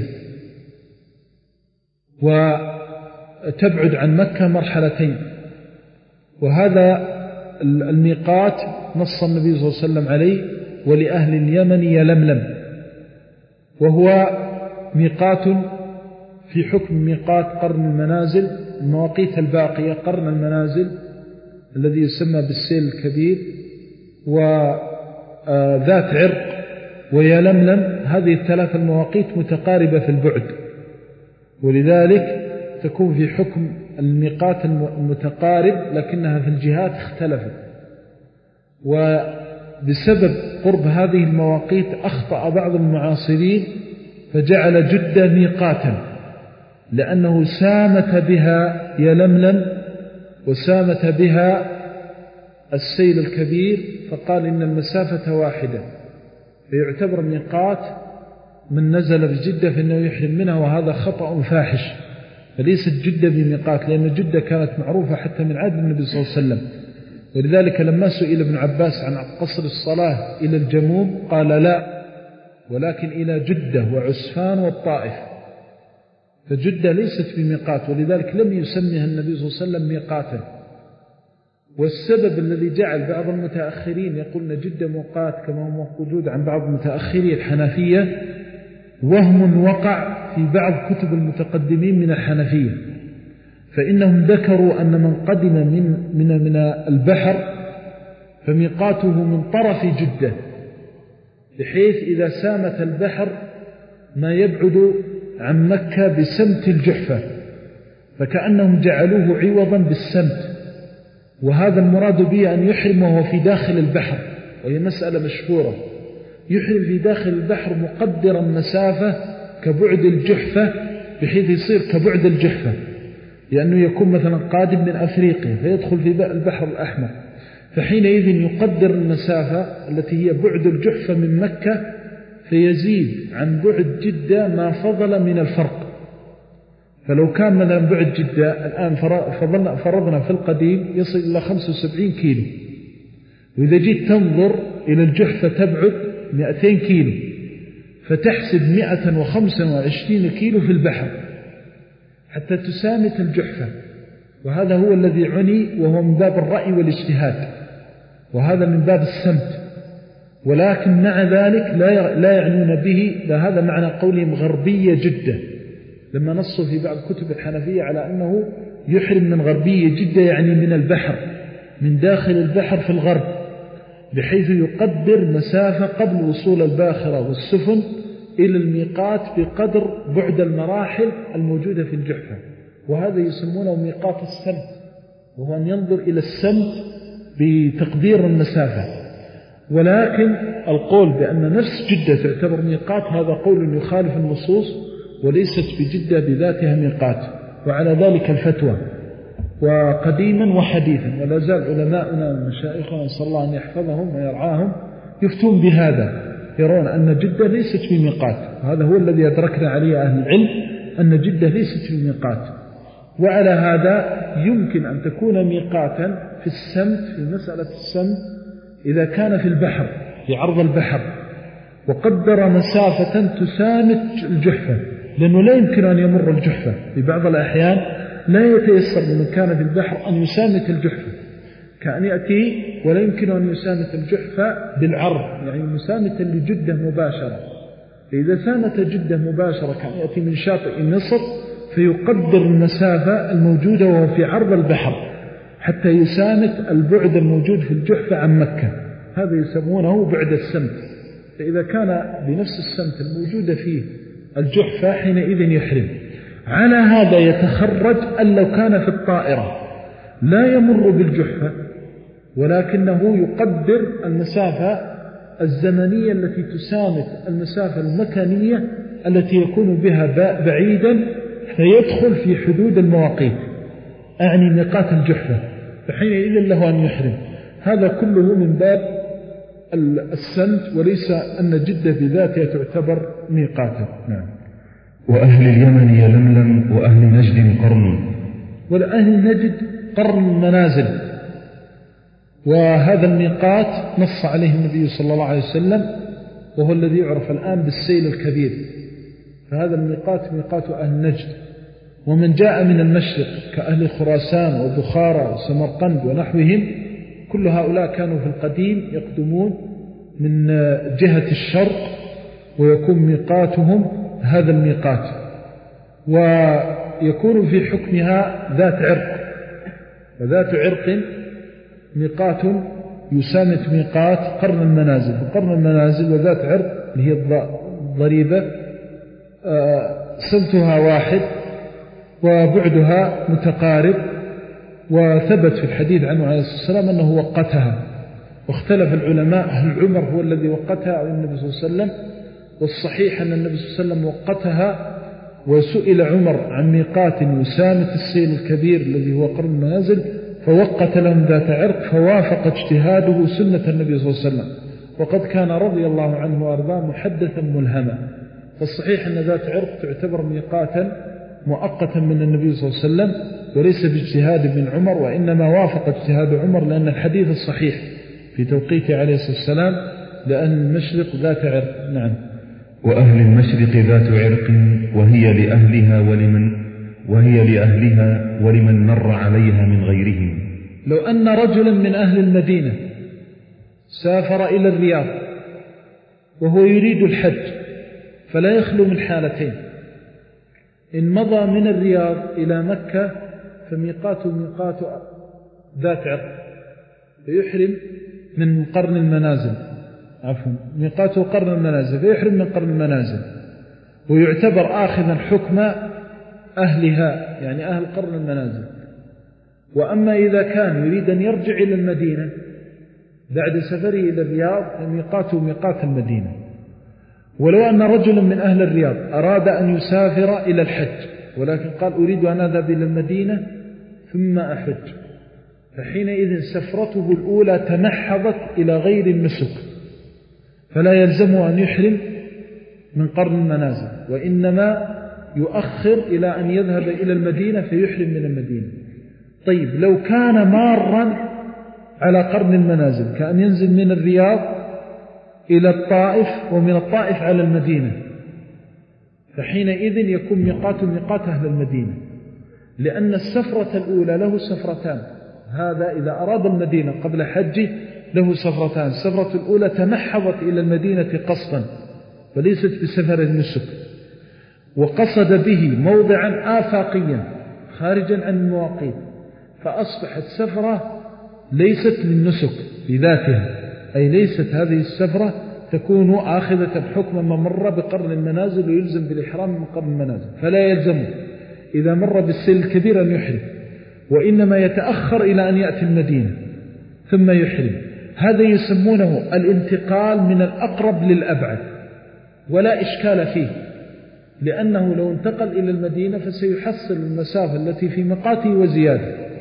وتبعد عن مكة مرحلتين. وهذا الميقات نص النبي صلى الله عليه وسلم عليه ولأهل اليمن يلملم، وهو ميقات في حكم ميقات قرن المنازل، المواقيت الباقية قرن المنازل الذي يسمى بالسيل الكبير، وذات عرق ويلملم. هذه الثلاث المواقيت متقاربة في البعد، ولذلك تكون في حكم الميقات المتقارب، لكنها في الجهات اختلفت. وبسبب قرب هذه المواقيت أخطأ بعض المعاصرين فجعل جدة ميقاتا، لأنه سامت بها يلملم وسامت بها السيل الكبير، فقال إن المسافة واحدة، فيعتبر ميقات من نزل في جدة فإنه يحرم منها، وهذا خطأ فاحش. فليست جدة بميقات، لأن جدة كانت معروفة حتى من عهد النبي صلى الله عليه وسلم. ولذلك لما سئل ابن عباس عن قصر الصلاة إلى الجموم قال لا، ولكن إلى جدة وعسفان والطائف، فجدة ليست بميقات، ولذلك لم يسميها النبي صلى الله عليه وسلم ميقاتا. والسبب الذي جعل بعض المتأخرين يقولون جدة ميقات كما هو موجود عن بعض المتأخرين الحنفية، وهم وقع في بعض كتب المتقدمين من الحنفية، فإنهم ذكروا أن من قدم من, من, من البحر فميقاته من طرف جدة، بحيث إذا سامت البحر ما يبعد عن مكة بسمت الجحفة، فكأنهم جعلوه عوضا بالسمت. وهذا المراد به أن يحرم وهو في داخل البحر، وهي مسألة مشهورة، يحرم في داخل البحر مقدرا مسافة كبعد الجحفة، بحيث يصير كبعد الجحفة، لأنه يكون مثلا قادم من أفريقيا فيدخل في البحر الأحمر، فحينئذ يقدر المسافة التي هي بعد الجحفة من مكة، فيزيد عن بعد جدة ما فضل من الفرق. فلو كان مثلا بعد جدة الآن فرضنا في القديم يصل إلى خمسة وسبعين كيلو، وإذا جيت تنظر إلى الجحفة تبعد مئتين كيلو، فتحسب مئة وخمسة وعشرين كيلو في البحر حتى تسامت الجحفة. وهذا هو الذي عني، وهو من باب الرأي والاجتهاد، وهذا من باب السمت. ولكن مع ذلك لا لا يعنون به، هذا معنى قولهم غربية جدة، لما نصوا في بعض كتب الحنفية على أنه يحرم من غربية جدة، يعني من البحر، من داخل البحر في الغرب، بحيث يقدر مسافة قبل وصول الباخرة والسفن إلى الميقات بقدر بعد المراحل الموجودة في الجحفة. وهذا يسمونه ميقات السمت، وهو أن ينظر إلى السمت بتقدير المسافة. ولكن القول بأن نفس جدة تعتبر ميقات هذا قول يخالف النصوص، وليست بجدة بذاتها ميقات، وعلى ذلك الفتوى. وقديما وحديثا، ولا زال علماؤنا ومشايخنا نسأل الله أن يحفظهم ويرعاهم يفتون بهذا، يرون أن جدة ليست بميقات، وهذا هو الذي أدركنا عليه أهل العلم، أن جدة ليست بميقات. وعلى هذا يمكن أن تكون ميقاتا في السمت، في مسألة السمت إذا كان في البحر، في عرض البحر، وقدر مسافة تسامت الجحفة، لأنه لا يمكن أن يمر الجحفة في بعض الأحيان، لا يتيسر لمن كان في البحر أن يسامت الجحفة، كأن يأتي ولا يمكن أن يسامت الجحفة بالعرض، يعني مسامتا لجدة مباشرة. فإذا سامت جدة مباشرة كأن يأتي من شاطئ مصر، فيقدر المسافة الموجودة وهو في عرض البحر حتى يسامت البعد الموجود في الجحفة عن مكة، هذا يسمونه بعد السمت. فإذا كان بنفس السمت الموجودة فيه الجحفة حينئذ يحرم. على هذا يتخرج أن لو كان في الطائرة لا يمر بالجحفة، ولكنه يقدر المسافة الزمنية التي تسامت المسافة المكانية التي يكون بها بعيدا، فيدخل في حدود المواقيت، أعني ميقات الجحفة، فحينئذ له أن يحرم. هذا كله من باب السمت، وليس أن جدة بذاتها تعتبر ميقاتا. نعم.
وأهل اليمن يلملم، وأهل نجد قرن.
ولأهل نجد قرن منازل، وهذا الميقات نص عليه النبي صلى الله عليه وسلم، وهو الذي يعرف الآن بالسيل الكبير. فهذا الميقات ميقات أهل نجد. ومن جاء من المشرق كأهل خراسان وبخارى وسمرقند ونحوهم، كل هؤلاء كانوا في القديم يقدمون من جهة الشرق، ويكون ميقاتهم هذا الميقات، ويكون في حكمها ذات عرق، وذات عرق ميقات يسامت ميقات قرن المنازل. وقرن المنازل وذات عرق اللي هي الضريبة سمتها واحد وبعدها متقارب، وثبت في الحديث عنه عليه الصلاة والسلام أنه وقتها، واختلف العلماء هل عمر هو الذي وقتها أو النبي صلى الله عليه وسلم. والصحيح أن النبي صلى الله عليه وسلم وقتها، وسئل عمر عن ميقات يسامت السيل الكبير الذي هو قرن المنازل، فوقت لهم ذات عرق، فوافق اجتهاده سنة النبي صلى الله عليه وسلم، وقد كان رضي الله عنه وأرضاه محدثا ملهما. فالصحيح أن ذات عرق تعتبر ميقاتا مؤقتا من النبي صلى الله عليه وسلم، وليس باجتهاد من عمر، وإنما وافق اجتهاد عمر، لأن الحديث الصحيح في توقيته عليه الصلاة والسلام، لأن المشرق ذات عرق. نعم.
وأهل المشرق ذات عرق، وهي لأهلها ولمن وهي لأهلها ولمن مر عليها من غيرهم.
لو أن رجلا من أهل المدينة سافر إلى الرياض وهو يريد الحج، فلا يخلو من حالتين: إن مضى من الرياض إلى مكة فميقاته ميقات ذات عرق، فيحرم من قرن المنازل، عفوا ميقاته قرن المنازل، فيحرم من قرن المنازل، ويعتبر آخذا حكم أهلها، يعني أهل قرن المنازل. وأما إذا كان يريد أن يرجع إلى المدينة بعد سفره إلى الرياض فميقاته ميقات المدينة. ولو أن رجلا من أهل الرياض أراد أن يسافر إلى الحج، ولكن قال أريد أن أذهب إلى المدينة ثم أحج، فحينئذ سفرته الأولى تمحضت إلى غير النسك، فلا يلزمه أن يحرم من قرن المنازل، وإنما يؤخر إلى أن يذهب إلى المدينة فيحرم من المدينة. طيب لو كان مارا على قرن المنازل، كأن ينزل من الرياض إلى الطائف ومن الطائف على المدينة، فحينئذ يكون ميقات ميقات أهل المدينة، لأن السفرة الأولى له سفرتان. هذا إذا أراد المدينة قبل حجه له سفرتان: السفرة الأولى تمحضت إلى المدينة قصدا وليست بسفر النسك، وقصد به موضعا آفاقيا خارجا عن المواقيت، فأصبحت سفرة ليست للنسك بذاتها، أي ليست هذه السفرة تكون آخذة حكم من مر بقرن المنازل ويلزم بالإحرام من قرن المنازل، فلا يلزمه إذا مر بالسيل الكبير أن يحرم، وإنما يتأخر إلى أن يأتي المدينة ثم يحرم. هذا يسمونه الانتقال من الأقرب للأبعد، ولا إشكال فيه، لأنه لو انتقل إلى المدينة فسيحصل المسافة التي في ميقاته وزيادة.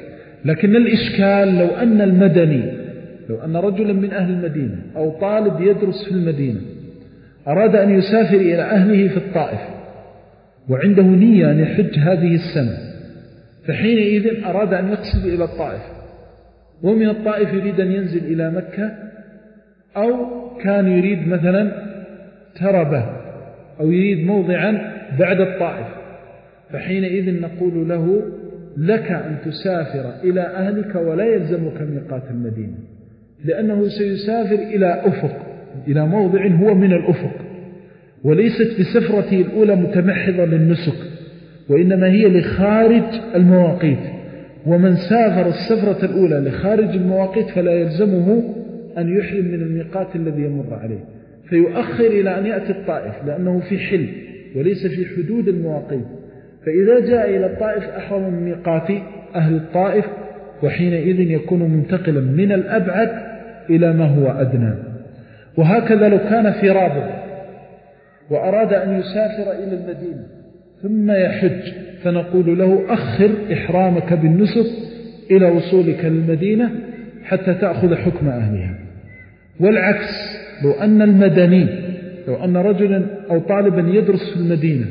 لكن الإشكال لو أن المدني، لو أن رجلا من أهل المدينة أو طالب يدرس في المدينة أراد أن يسافر إلى أهله في الطائف وعنده نية أن يحج هذه السنة، فحينئذ أراد أن يقصد إلى الطائف، ومن الطائف يريد أن ينزل إلى مكة، أو كان يريد مثلا تربة أو يريد موضعا بعد الطائف، فحينئذ نقول له لك أن تسافر إلى أهلك ولا يلزمك ميقات المدينة، لأنه سيسافر إلى أفق، إلى موضع هو من الأفق، وليست بسفرته الأولى متمحضة للنسك، وإنما هي لخارج المواقيت. ومن سافر السفرة الأولى لخارج المواقيت فلا يلزمه أن يحرم من الميقات الذي يمر عليه، فيؤخر إلى أن يأتي الطائف لأنه في حل وليس في حدود المواقيت. فإذا جاء إلى الطائف أحرم من ميقات أهل الطائف، وحينئذ يكون منتقلا من الأبعد إلى ما هو أدنى. وهكذا لو كان في رابط وأراد أن يسافر إلى المدينة ثم يحج، فنقول له أخر إحرامك بالنسك إلى وصولك للمدينة حتى تأخذ حكم أهلها. والعكس، لو أن المدني، لو أن رجلا أو طالبا يدرس في المدينة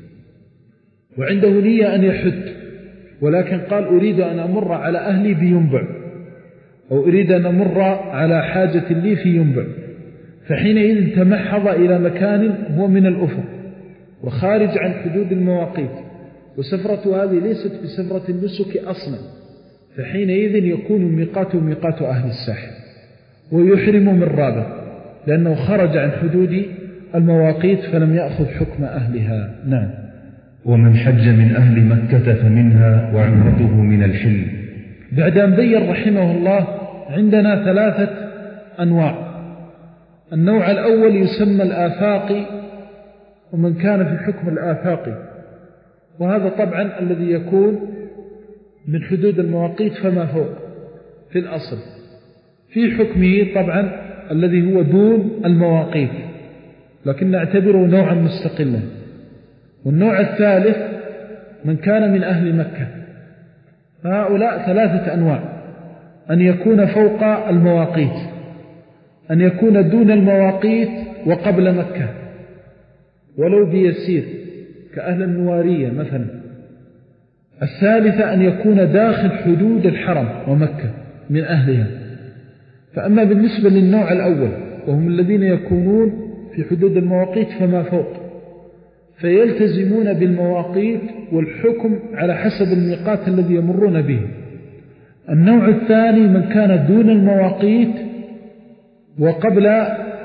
وعنده نية أن يحج، ولكن قال أريد أن أمر على أهلي بينبع، أو أريد أن أمر على حاجة لي في ينبع، فحينئذ تمحض إلى مكان هو من الأفق وخارج عن حدود المواقيت، وسفرة هذه ليست بسفرة النسك أصلا، فحينئذ يكون الميقات ميقات أهل الساحل ويحرم من رابط، لأنه خرج عن حدود المواقيت فلم يأخذ حكم أهلها. نعم.
ومن حج من أهل مكة فمنها وعمرته من الحل.
بعد أن بين رحمه الله عندنا ثلاثة أنواع. النوع الأول يسمى الآفاقي، ومن كان في حكم الآفاقي، وهذا طبعا الذي يكون من حدود المواقيت فما فوق في الأصل، في حكمه طبعا الذي هو دون المواقيت، لكن نعتبره نوعا مستقلا. والنوع الثالث من كان من أهل مكة، فهؤلاء ثلاثة أنواع: أن يكون فوق المواقيت، أن يكون دون المواقيت وقبل مكة ولو بيسير كأهل النوارية مثلا. الثالثة أن يكون داخل حدود الحرم ومكة من أهلها. فأما بالنسبة للنوع الأول وهم الذين يكونون في حدود المواقيت فما فوق، فيلتزمون بالمواقيت والحكم على حسب الميقات الذي يمرون به. النوع الثاني من كان دون المواقيت وقبل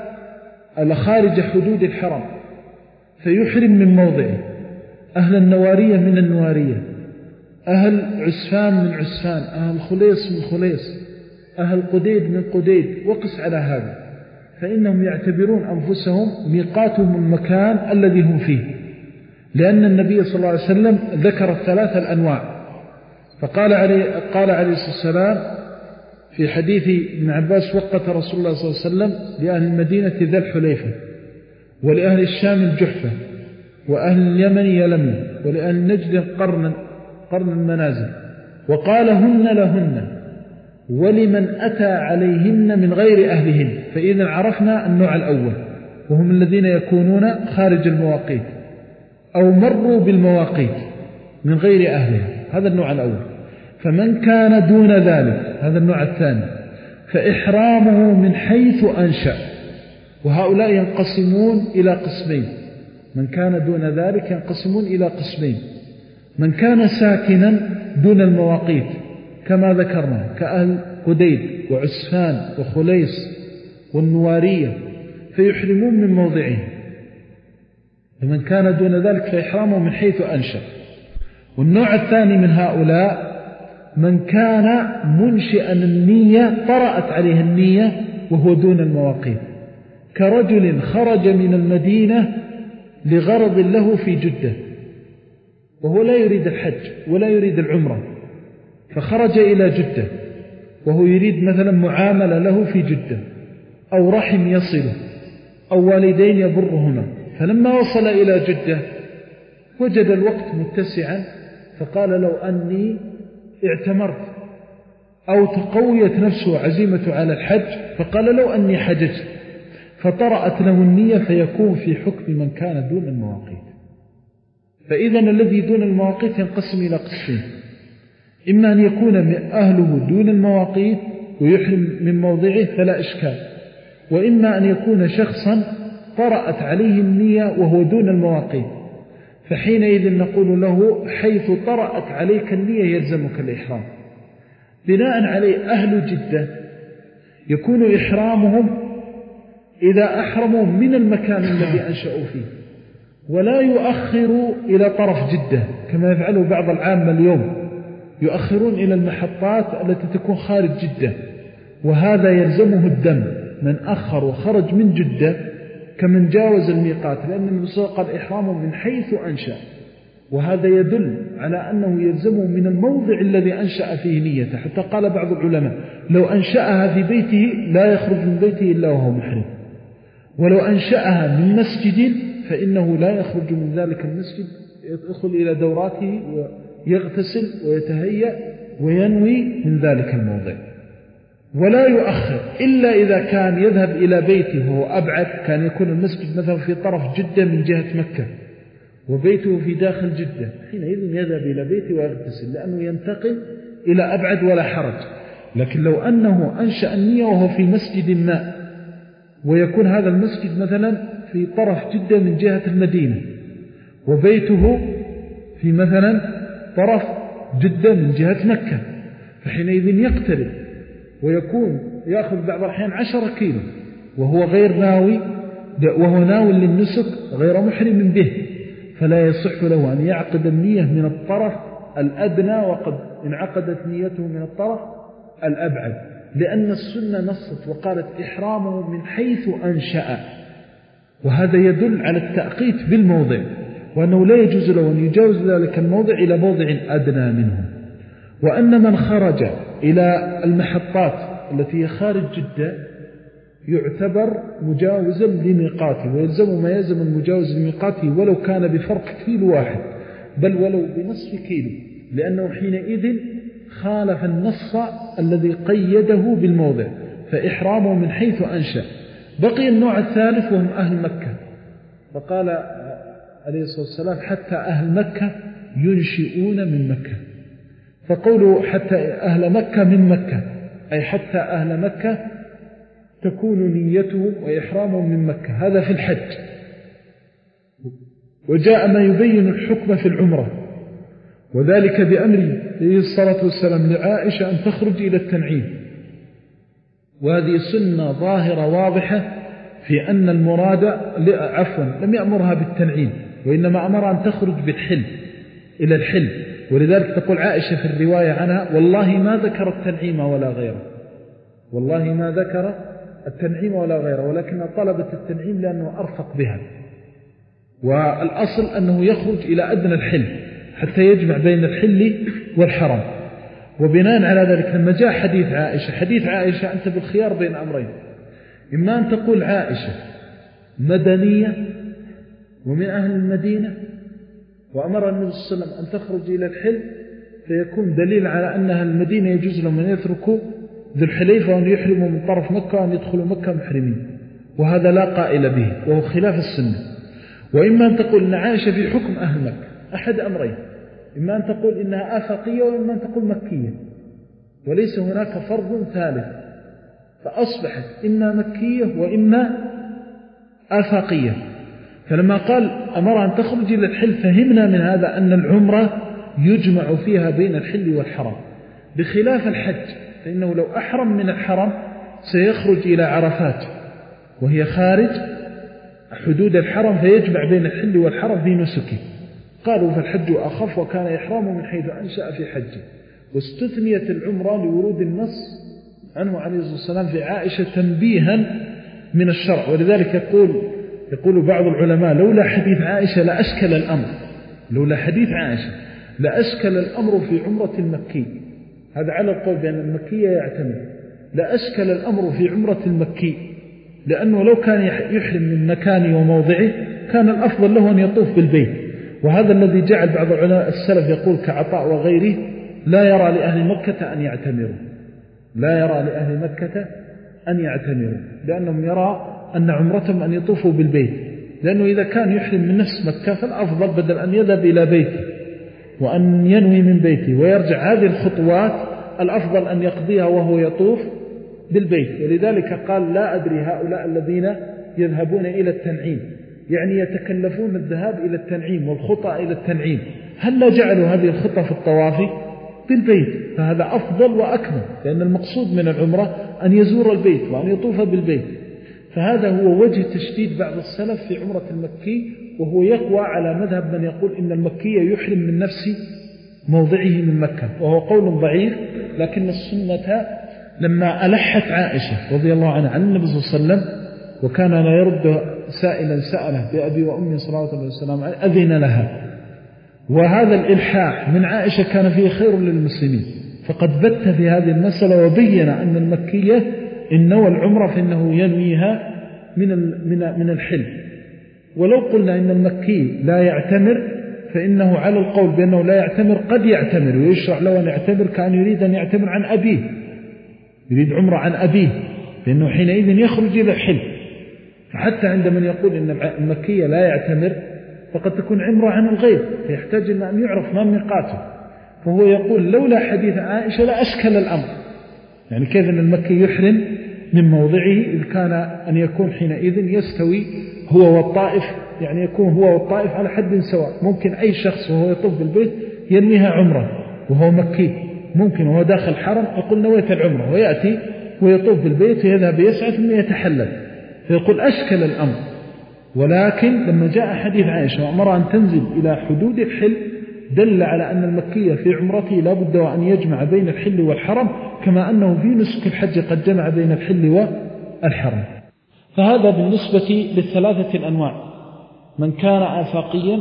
خارج حدود الحرم، فيحرم من موضعه. أهل النوارية من النوارية، أهل عسفان من عسفان، أهل خليص من خليص، أهل قديد من قديد، وقس على هذا، فإنهم يعتبرون أنفسهم ميقاتهم المكان الذي هم فيه، لأن النبي صلى الله عليه وسلم ذكر الثلاثة الأنواع. فقال عليه, قال عليه الصلاة والسلام في حديث ابن عباس: وقت رسول الله صلى الله عليه وسلم لأهل المدينة ذا الحليفة، ولأهل الشام الجحفة، وأهل اليمن يلمن، ولأهل نجد قرن قرن المنازل، وقال: هن لهن ولمن أتى عليهن من غير أهلهن. فإذا عرفنا النوع الأول، وهم الذين يكونون خارج المواقيت أو مروا بالمواقيت من غير أهلها، هذا النوع الأول. فمن كان دون ذلك، هذا النوع الثاني، فإحرامه من حيث أنشأ. وهؤلاء ينقسمون إلى قسمين، من كان دون ذلك ينقسمون إلى قسمين: من كان ساكنا دون المواقيت كما ذكرنا كأهل قديد وعسفان وخليص والنوارية، فيحرمون من موضعهم. ومن كان دون ذلك فإحرامه من حيث أنشأ. والنوع الثاني من هؤلاء من كان منشئا النية، طرأت عليه النية وهو دون المواقيت، كرجل خرج من المدينة لغرض له في جدة، وهو لا يريد الحج ولا يريد العمرة، فخرج إلى جدة وهو يريد مثلا معاملة له في جدة، أو رحم يصله، أو والدين يبرهما، فلما وصل إلى جدة وجد الوقت متسعا، فقال: لو أني اعتمرت أو تقويت نفسه عزيمته على الحج فقال لو أني حججت فطرأت له النية فيكون في حكم من كان دون المواقيت. فإذا الذي دون المواقيت ينقسم إلى قسمين: إما أن يكون أهله دون المواقيت ويحرم من موضعه فلا إشكال، وإما أن يكون شخصا طرأت عليه النية وهو دون المواقيت، فحينئذ نقول له حيث طرأت عليك النية يلزمك الإحرام. بناء عليه أهل جدة يكون إحرامهم إذا أحرموا من المكان الذي أنشأوا فيه، ولا يؤخروا إلى طرف جدة كما يفعله بعض العامة اليوم، يؤخرون إلى المحطات التي تكون خارج جدة، وهذا يلزمه الدم. من أخر وخرج من جدة كمن جاوز الميقات، لأن النبي قال إحرامه من حيث أنشأ، وهذا يدل على أنه يلزمه من الموضع الذي أنشأ فيه نيته. حتى قال بعض العلماء لو أنشأها في بيته لا يخرج من بيته إلا وهو محرم، ولو أنشأها من مسجد فإنه لا يخرج من ذلك المسجد، يدخل إلى دوراته ويغتسل ويتهيأ وينوي من ذلك الموضع. ولا يؤخر إلا إذا كان يذهب إلى بيته وهو أبعد، كان يكون المسجد مثلا في طرف جدة من جهة مكة وبيته في داخل جدة، حينئذ يذهب إلى بيته ويغتسل لأنه ينتقل إلى أبعد ولا حرج. لكن لو أنه أنشأ النية وهو في مسجد ما، ويكون هذا المسجد مثلا في طرف جدة من جهة المدينة وبيته في مثلا طرف جدة من جهة مكة، فحينئذ يقترب ويكون يأخذ بعض الأحيان عشرة كيلو وهو غير ناوي، وهو ناوي للنسك غير محرم به، فلا يصح له أن يعقد النية من الطرف الأدنى وقد انعقدت نيته من الطرف الأبعد، لأن السنة نصت وقالت إحرامه من حيث أنشأ، وهذا يدل على التأقيت بالموضع، وأنه لا يجوز له أن يجاوز ذلك الموضع إلى موضع أدنى منه. وأن من خرج إلى المحطات التي هي خارج جدة يعتبر مجاوزا لميقاته، ويلزم ما يلزم المجاوز لميقاته ولو كان بفرق كيلو واحد بل ولو بنصف كيلو، لأنه حينئذ خالف النص الذي قيده بالموضع، فإحرامه من حيث أنشأ. بقي النوع الثالث وهم أهل مكة، فقال عليه الصلاة والسلام حتى أهل مكة ينشئون من مكة، فقوله حتى أهل مكة من مكة أي حتى أهل مكة تكون نيتهم وإحرامهم من مكة، هذا في الحج. وجاء ما يبين الحكم في العمرة، وذلك بأمر عليه الصلاة والسلام لعائشة أن تخرج إلى التنعيم، وهذه سنة ظاهرة واضحة في أن المراد عفوا لم يأمرها بالتنعيم، وإنما أمرها أن تخرج بالحل إلى الحل. ولذلك تقول عائشة في الرواية عنها والله ما ذكر التنعيم ولا غيره، والله ما ذكر التنعيم ولا غيره، ولكن طلبت التنعيم لأنه أرفق بها، والأصل أنه يخرج إلى أدنى الحل حتى يجمع بين الحل والحرم. وبناء على ذلك لما جاء حديث عائشة، حديث عائشة أنت بالخيار بين أمرين: إما أن تقول عائشة مدنية ومن أهل المدينة وأمر النبي صلى الله عليه وسلم أن تخرج إلى الحل، فيكون دليل على أنها المدينة يجوز لهم أن يتركوا ذو الحليفة وأن يحرموا من طرف مكة وأن يدخلوا مكة محرمين، وهذا لا قائل به وهو خلاف السنة. وإما أن تقول إن عائشة في حكم أهل مكة، أحد أمرين: إما أن تقول إنها آفاقية وإما أن تقول مكية، وليس هناك فرض ثالث، فأصبحت إما مكية وإما آفاقية. فلما قال أمر أن تخرج إلى الحل فهمنا من هذا أن العمرة يجمع فيها بين الحل والحرم، بخلاف الحج فإنه لو أحرم من الحرم سيخرج إلى عرفات وهي خارج حدود الحرم، فيجمع بين الحل والحرم في نسكه. قالوا فالحج أخف وكان إحرامه من حيث أنشأ في حجه. واستثنيت العمرة لورود النص عنه عليه الصلاة والسلام في عائشة تنبيها من الشرع. ولذلك يقول يقول بعض العلماء لولا حديث عائشة لأشكل الأمر، لولا حديث عائشة لأشكل الأمر في عمرة المكي، هذا على القول بأن المكية يعتمد، لأشكل الأمر في عمرة المكي، لأنه لو كان يحرم من مكانه وموضعه كان الأفضل له أن يطوف بالبيت. وهذا الذي جعل بعض العلماء السلف يقول كعطاء وغيره لا يرى لأهل مكة أن يعتمروا، لا يرى لأهل مكة أن يعتمروا، لأنهم يرى أن عمرتهم أن يطوفوا بالبيت، لأنه إذا كان يحرم من نفس مكة فالأفضل بدل أن يذهب إلى بيته وأن ينوي من بيته ويرجع هذه الخطوات، الأفضل أن يقضيها وهو يطوف بالبيت. ولذلك قال لا أدري هؤلاء الذين يذهبون إلى التنعيم، يعني يتكلفون الذهاب إلى التنعيم والخطأ إلى التنعيم، هل لا جعلوا هذه الخطة في الطواف بالبيت؟ فهذا أفضل وأكمل، لأن المقصود من العمرة أن يزور البيت وأن يطوف بالبيت. فهذا هو وجه تشديد بعض السلف في عمرة المكي، وهو يقوى على مذهب من يقول إن المكي يحرم من نفس موضعه من مكة، وهو قول ضعيف. لكن السنة لما ألحت عائشة رضي الله عنها عن النبي صلى الله عليه وسلم، وكان لا يرد سائلا سأله بأبي وأمي صلى الله عليه وسلم، أذن لها، وهذا الإلحاح من عائشة كان فيه خير للمسلمين، فقد بت في هذه المسألة وبين أن المكية إن نوى العمرة فإنه ينويها من من من الحل. ولو قلنا إن المكي لا يعتمر فإنه على القول بأنه لا يعتمر قد يعتمر ويشرع له أن يعتمر، كان يريد أن يعتمر عن أبيه، يريد عمرة عن أبيه، لأنه حينئذ يخرج إلى الحل. فحتى عند من يقول إن المكية لا يعتمر فقد تكون عمرة عن الغير، فيحتاج إلى أن يعرف ما ميقاته. فهو يقول لولا حديث عائشة لا أشكل الأمر، يعني كيف أن المكي يحرم من موضعه إذ كان أن يكون حينئذ يستوي هو والطائف، يعني يكون هو والطائف على حد سواء. ممكن أي شخص وهو يطوف بالبيت ينويها عمرة وهو مكي، ممكن وهو داخل حرم يقول نويت العمرة ويأتي ويطوف بالبيت ويذهب يسعى ثم يتحلل، فيقول أشكل الأمر. ولكن لما جاء حديث عائشة وأمر أن تنزل إلى حدود الحل دل على أن المكية في عمرته لا بد وأن يجمع بين الحل والحرم، كما أنه في نسك الحج قد جمع بين الحل والحرم. فهذا بالنسبة للثلاثة الأنواع، من كان آفاقيا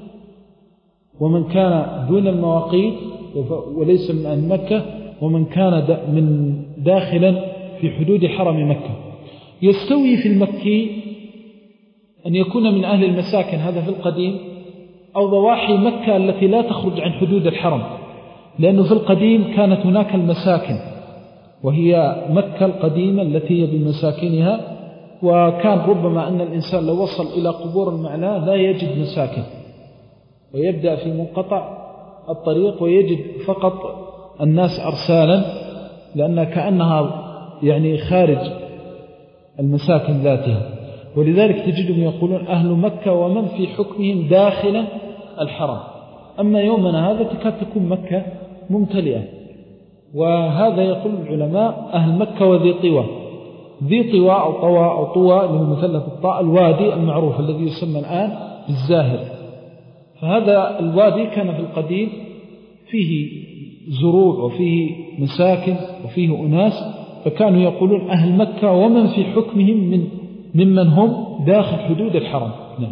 ومن كان دون المواقيت وليس من أهل مكة ومن كان من داخلا في حدود حرم مكة. يستوي في المكي أن يكون من أهل المساكن، هذا في القديم، أو ضواحي مكة التي لا تخرج عن حدود الحرم، لأنه في القديم كانت هناك المساكن وهي مكة القديمة التي هي بمساكنها، وكان ربما أن الإنسان لو وصل إلى قبور المعنى لا يجد مساكن ويبدأ في منقطع الطريق ويجد فقط الناس أرسالا، لأنها كأنها يعني خارج المساكن ذاتها. ولذلك تجدهم يقولون أهل مكة ومن في حكمهم داخل الحرم. أما يومنا هذا تكاد تكون مكة ممتلئة، وهذا يقول العلماء أهل مكة وذي طوى، ذي طوى أو طوى أو طوى اللي هو مثلث الطاء، الوادي المعروف الذي يسمى الآن بالزاهر. فهذا الوادي كان في القديم فيه زروع وفيه مساكن وفيه أناس، فكانوا يقولون أهل مكة ومن في حكمهم من ممن هم داخل حدود الحرم. نعم.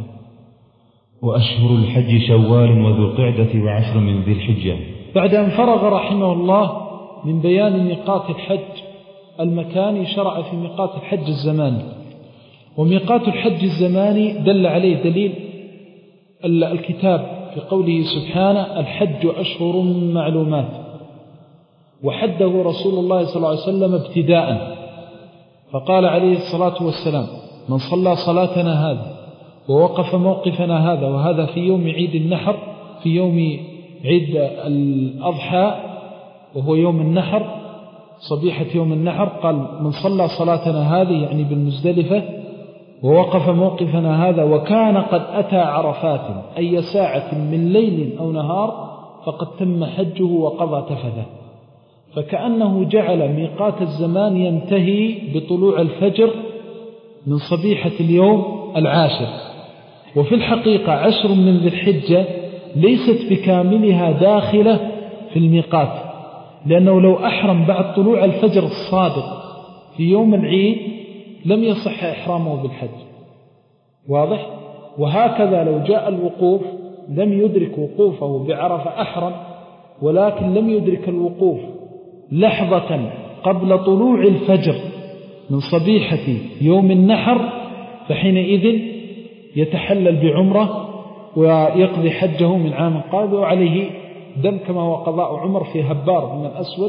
وأشهر الحج شوال وذو القعدة وعشر من ذي الحجة.
بعد أن فرغ رحمه الله من بيان ميقات الحج المكاني شرع في ميقات الحج الزماني. وميقات الحج الزماني دل عليه دليل الكتاب في قوله سبحانه الحج أشهر معلومات، وحده رسول الله صلى الله عليه وسلم ابتداء، فقال عليه الصلاة والسلام من صلى صلاتنا هذه ووقف موقفنا هذا، وهذا في يوم عيد النحر، في يوم عيد الأضحى وهو يوم النحر، صبيحة يوم النحر، قال من صلى صلاتنا هذه يعني بالمزدلفة ووقف موقفنا هذا وكان قد أتى عرفات أي ساعة من ليل أو نهار فقد تم حجه وقضى تفثه. فكأنه جعل ميقات الزمان ينتهي بطلوع الفجر من صبيحة اليوم العاشر. وفي الحقيقة عشر من ذي الحجة ليست بكاملها داخلة في الميقات، لأنه لو أحرم بعد طلوع الفجر الصادق في يوم العيد لم يصح إحرامه بالحج، واضح؟ وهكذا لو جاء الوقوف لم يدرك وقوفه بعرفة أحرم، ولكن لم يدرك الوقوف لحظة قبل طلوع الفجر من صبيحة يوم النحر، فحينئذ يتحلل بعمرة ويقضي حجه من عام قادم، وعليه دم كما هو قضاء عمر في هبار من الأسود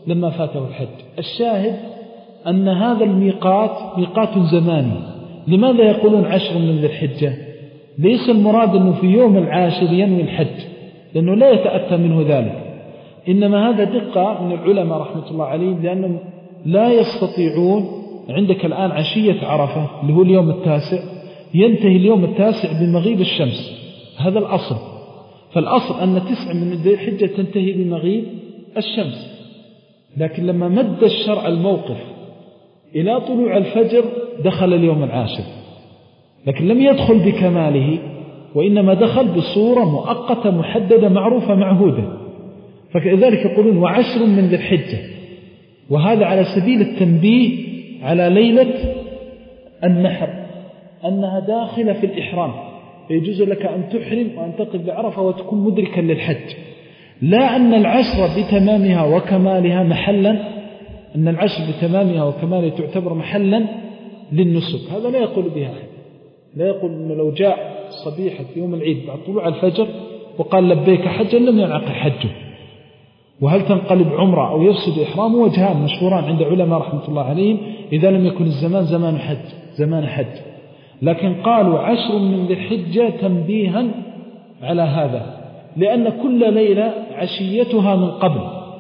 لما فاته الحج. الشاهد أن هذا الميقات ميقات زماني. لماذا يقولون عشر من ذي الحجة؟ ليس المراد أنه في يوم العاشر ينوي الحج، لأنه لا يتأتى منه ذلك، إنما هذا دقة من العلماء رحمة الله عليهم، لأنهم لا يستطيعون. عندك الآن عشية عرفة اللي هو اليوم التاسع، ينتهي اليوم التاسع بمغيب الشمس، هذا الأصل. فالأصل أن تسع من ذي الحجة تنتهي بمغيب الشمس، لكن لما مد الشرع الموقف إلى طلوع الفجر دخل اليوم العاشر، لكن لم يدخل بكماله، وإنما دخل بصورة مؤقتة محددة معروفة معهودة. فكذلك يقولون وعشر من ذي الحجة، وهذا على سبيل التنبيه على ليلة النحر أنها داخلة في الإحرام، فيجوز لك أن تحرم وأن تقف بعرفة وتكون مدركا للحج. لا أن العشر بتمامها وكمالها محلا، أن العشر بتمامها وكمالها تعتبر محلا للنسك، هذا لا يقول بها أحد. لا يقول أنه لو جاء صبيحة يوم العيد بعد طلوع الفجر وقال لبيك حجا لم ينعقد حجه. وهل تنقلب عمره أو يفسد إحرامه؟ وجهان مشهوران عند علماء رحمة الله عليهم إذا لم يكن الزمان زمان حج زمان حج. لكن قالوا عشر من ذي الحجة تنبيها على هذا، لأن كل ليلة عشيتها من قبل،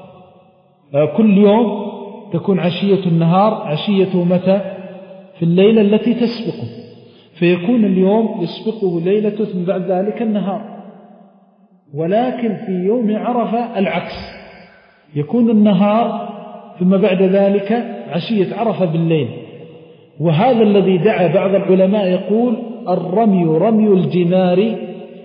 كل يوم تكون عشية النهار عشيته متى؟ في الليلة التي تسبقه، فيكون اليوم يسبقه ليلة ثم بعد ذلك النهار. ولكن في يوم عرفة العكس، يكون النهار ثم بعد ذلك عشية عرفة بالليل. وهذا الذي دعا بعض العلماء يقول الرمي رمي الجمار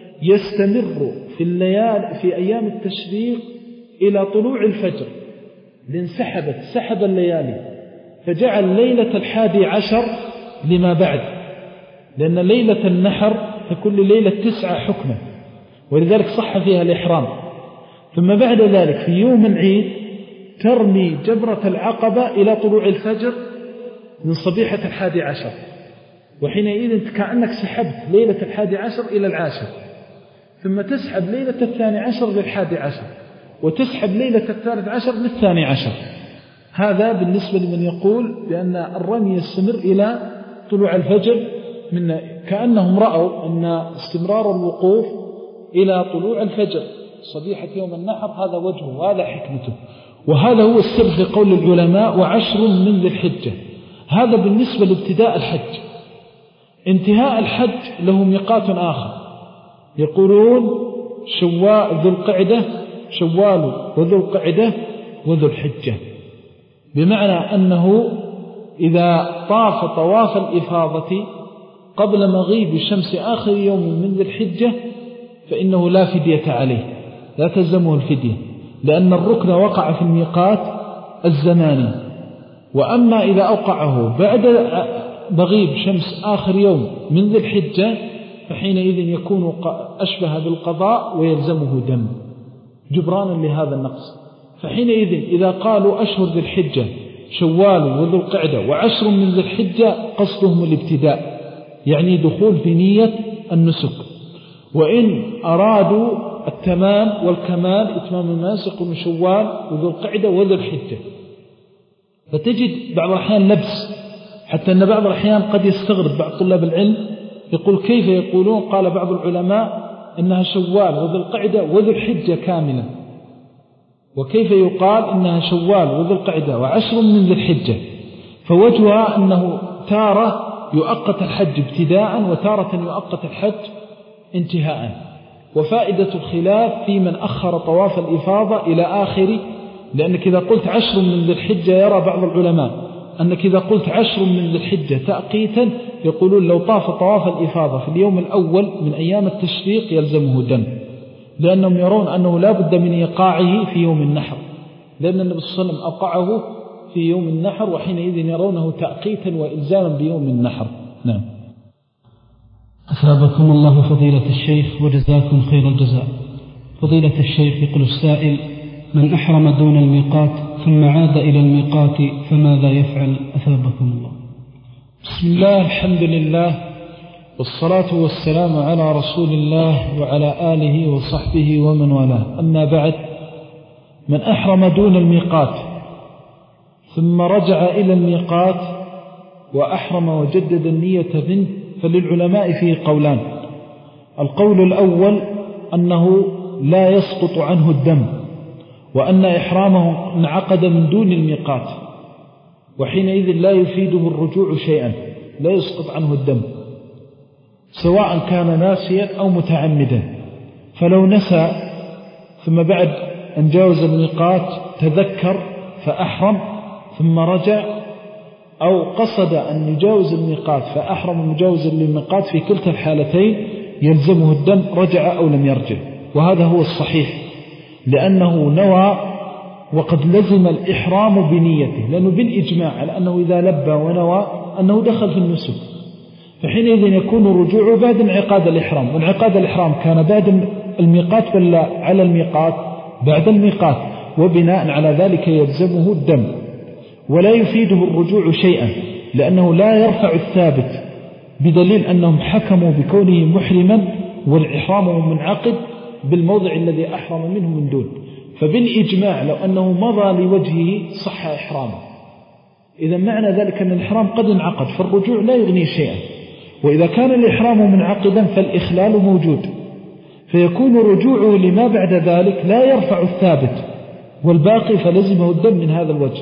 يستمر في الليال في أيام التشريق إلى طلوع الفجر، لانسحبت سحب الليالي، فجعل ليلة الحادي عشر لما بعد، لأن ليلة النحر تكون ليلة تسعة حكمة، ولذلك صح فيها الإحرام. ثم بعد ذلك في يوم العيد ترمي جبرة العقبة إلى طلوع الفجر من صبيحة الحادي عشر، وحينئذ كأنك سحبت ليلة الحادي عشر إلى العاشر، ثم تسحب ليلة الثاني عشر للحادي عشر، وتسحب ليلة الثالث عشر للثاني عشر. هذا بالنسبة لمن يقول بأن الرمي يستمر إلى طلوع الفجر، من كأنهم رأوا أن استمرار الوقوف إلى طلوع الفجر صبيحة يوم النحر هذا وجهه وهذا حكمته. وهذا هو السر في قول العلماء وعشر من ذي الحجة. هذا بالنسبة لابتداء الحج. انتهاء الحج له ميقات آخر، يقولون شوال ذو القعدة شوال وذو القعدة وذو الحجة، بمعنى أنه إذا طاف طواف الإفاضة قبل مغيب شمس آخر يوم من ذي الحجة فإنه لا فدية عليه، لا تلزمه الفدية، لأن الركن وقع في الميقات الزماني. وأما إذا أوقعه بعد مغيب شمس آخر يوم من ذي الحجة فحينئذ يكون أشبه بالقضاء ويلزمه دم جبرانا لهذا النقص. فحينئذ إذا قالوا أشهر ذي الحجة شوال وذو القعدة وعشر من ذي الحجة قصدهم الابتداء، يعني دخول في نية النسك. وإن أرادوا التمام والكمال إتمام المناسك من شوال وذو القعدة وذو الحجة. فتجد بعض الأحيان لبس، حتى أن بعض الأحيان قد يستغرب بعض طلاب العلم يقول كيف يقولون؟ قال بعض العلماء إنها شوال وذو القعدة وذو الحجة كاملة، وكيف يقال إنها شوال وذو القعدة وعشر من ذي الحجة؟ فوجهها أنه تارة يؤقت الحج ابتداء وتارة يؤقت الحج انتهاء. وفائدة الخلاف في من أخر طواف الإفاضة إلى آخر، لأنك إذا قلت عشر من ذي الحجة يرى بعض العلماء أنك إذا قلت عشر من ذي الحجة تأقيتا يقولون لو طاف طواف الإفاضة في اليوم الأول من أيام التشريق يلزمه دم، لأنهم يرون أنه لا بد من إيقاعه في يوم النحر، لأن النبي صلى الله عليه وسلم أوقعه في يوم النحر، وحينئذ يرونه تأقيتا وإلزاما بيوم النحر. نعم.
أثابكم الله فضيلة الشيخ وجزاكم خير الجزاء. فضيلة الشيخ يقول السائل: من أحرم دون الميقات ثم عاد إلى الميقات فماذا يفعل؟ أثابكم الله.
بسم الله، الحمد لله، والصلاة والسلام على رسول الله وعلى آله وصحبه ومن والاه. أما بعد، من أحرم دون الميقات ثم رجع إلى الميقات وأحرم وجدد النية منه، فللعلماء فيه قولان. القول الأول أنه لا يسقط عنه الدم، وأن إحرامه انعقد من دون الميقات، وحينئذ لا يفيده الرجوع شيئا، لا يسقط عنه الدم سواء كان ناسيا أو متعمدا. فلو نسى ثم بعد أن جاوز الميقات تذكر فأحرم ثم رجع، أو قصد أن يجاوز الميقات فأحرم مجاوزا للميقات، في كلتا الحالتين يلزمه الدم رجع أو لم يرجع. وهذا هو الصحيح، لأنه نوى وقد لزم الإحرام بنيته، لأنه بالإجماع على أنه إذا لبى ونوى أنه دخل في النسك، فحينئذ يكون رجوعه بعد انعقاد الإحرام. وانعقاد الإحرام كان بعد الميقات ولا على الميقات؟ بعد الميقات، وبناء على ذلك يلزمه الدم ولا يفيده الرجوع شيئا، لأنه لا يرفع الثابت، بدليل أنهم حكموا بكونه محرما والإحرام منعقد بالموضع الذي أحرم منه من دون. فبالإجماع لو أنه مضى لوجهه صح إحرامه. إذا معنى ذلك أن الإحرام قد انعقد، فالرجوع لا يغني شيئا. وإذا كان الإحرام منعقدا فالإخلال موجود، فيكون رجوعه لما بعد ذلك لا يرفع الثابت والباقي، فلزمه الدم من هذا الوجه.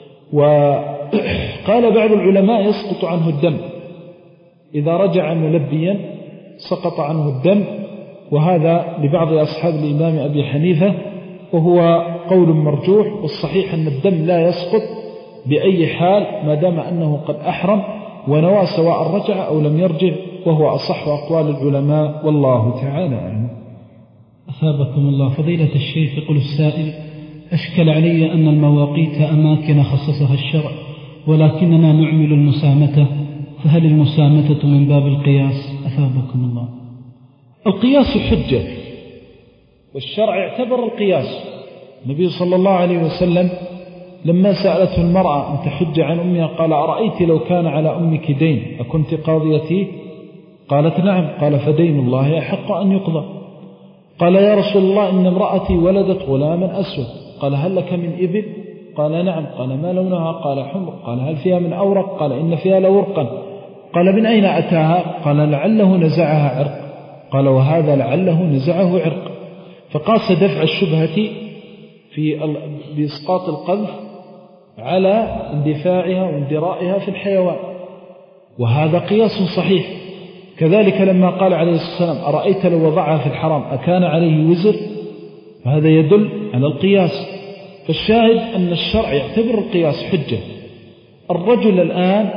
وقال بعض العلماء يسقط عنه الدم إذا رجع ملبيا، سقط عنه الدم، وهذا لبعض أصحاب الإمام أبي حنيفة، وهو قول مرجوح. والصحيح أن الدم لا يسقط بأي حال ما دام أنه قد أحرم ونوى، سواء رجع أو لم يرجع، وهو أصح أقوال العلماء، والله تعالى أعلم.
أثابكم الله. فضيلة الشيخ، يقول السائل: أشكل علي أن المواقيت أماكن خصصها الشرع، ولكننا نعمل المسامة، فهل المسامة من باب القياس؟ أثابكم الله.
القياس حجة، والشرع اعتبر القياس. النبي صلى الله عليه وسلم لما سألته المرأة أن تحج عن أمها قال: أرأيت لو كان على أمك دين أكنت قاضيتي؟ قالت: نعم. قال: فدين الله أحق أن يقضى. قال: يا رسول الله، إن امرأتي ولدت غلاما أسود. قال: هل لك من إبل؟ قال: نعم. قال: ما لونها؟ قال: حمر. قال: هل فيها من أورق؟ قال: إن فيها لورقا. قال: من أين أتاها؟ قال: لعله نزعها عرق. قال: وهذا لعله نزعه عرق. فقاس دفع الشبهة في بإسقاط القذف على اندفاعها واندرائها في الحيوان، وهذا قياس صحيح. كذلك لما قال عليه الصلاة والسلام: أرأيت لو وضعها في الحرام أكان عليه وزر؟ فهذا يدل على القياس. فالشاهد أن الشرع يعتبر القياس حجة. الرجل الآن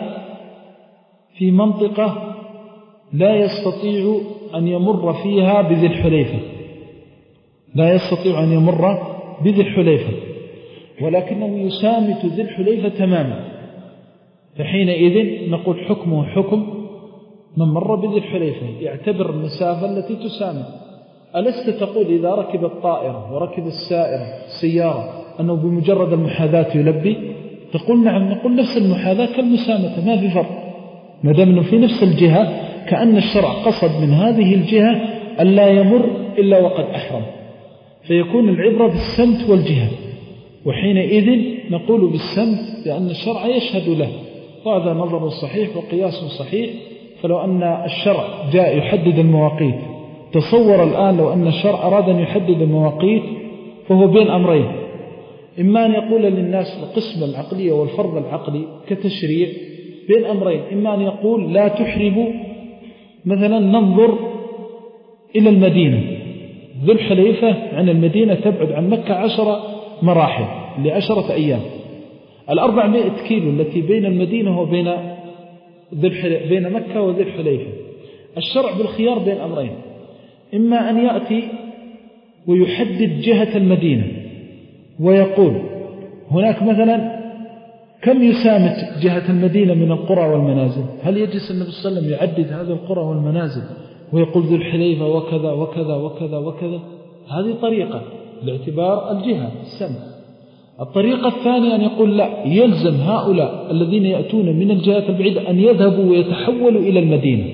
في منطقة لا يستطيع أن يمر فيها بذي الحليفة، لا يستطيع أن يمر بذي الحليفة، ولكنه يسامت ذي الحليفة تماما، فحينئذ نقول حكمه حكم من مر بذي الحليفة، يعتبر المسافة التي تسامت. ألست تقول إذا ركب الطائرة وركب السائرة السيارة أنه بمجرد المحاذاة يلبي؟ تقول نعم. نقول نفس المحاذاة كالمسامة، ما في فرق، ما دام أنه في نفس الجهة، كأن الشرع قصد من هذه الجهة ألا يمر إلا وقد أحرم، فيكون العبرة بالسمت والجهة. وحينئذ نقول بالسمت لأن الشرع يشهد له، وهذا نظر صحيح وقياس صحيح. فلو أن الشرع جاء يحدد المواقيت، تصور الآن لو أن الشرع أراد أن يحدد المواقيت فهو بين أمرين: إما أن يقول للناس القسم العقلي والفرض العقلي كتشريع، بين أمرين: إما أن يقول لا تحرموا، مثلا ننظر إلى المدينة، ذو الحليفة عن المدينة تبعد عن مكة عشر مراحل لعشرة أيام، الأربعمائة كيلو التي بين المدينة وبين بين مكة وذي الحليفة. الشرع بالخيار بين أمرين: إما أن يأتي ويحدد جهة المدينة ويقول هناك مثلا كم يسامت جهة المدينة من القرى والمنازل، هل يجلس النبي صلى الله عليه وسلم يعدد هذه القرى والمنازل ويقول ذو الحليفة وكذا وكذا وكذا وكذا؟ هذه طريقة لاعتبار الجهة السمت. الطريقة الثانية أن يقول لا، يلزم هؤلاء الذين يأتون من الجهات البعيدة أن يذهبوا ويتحولوا إلى المدينة،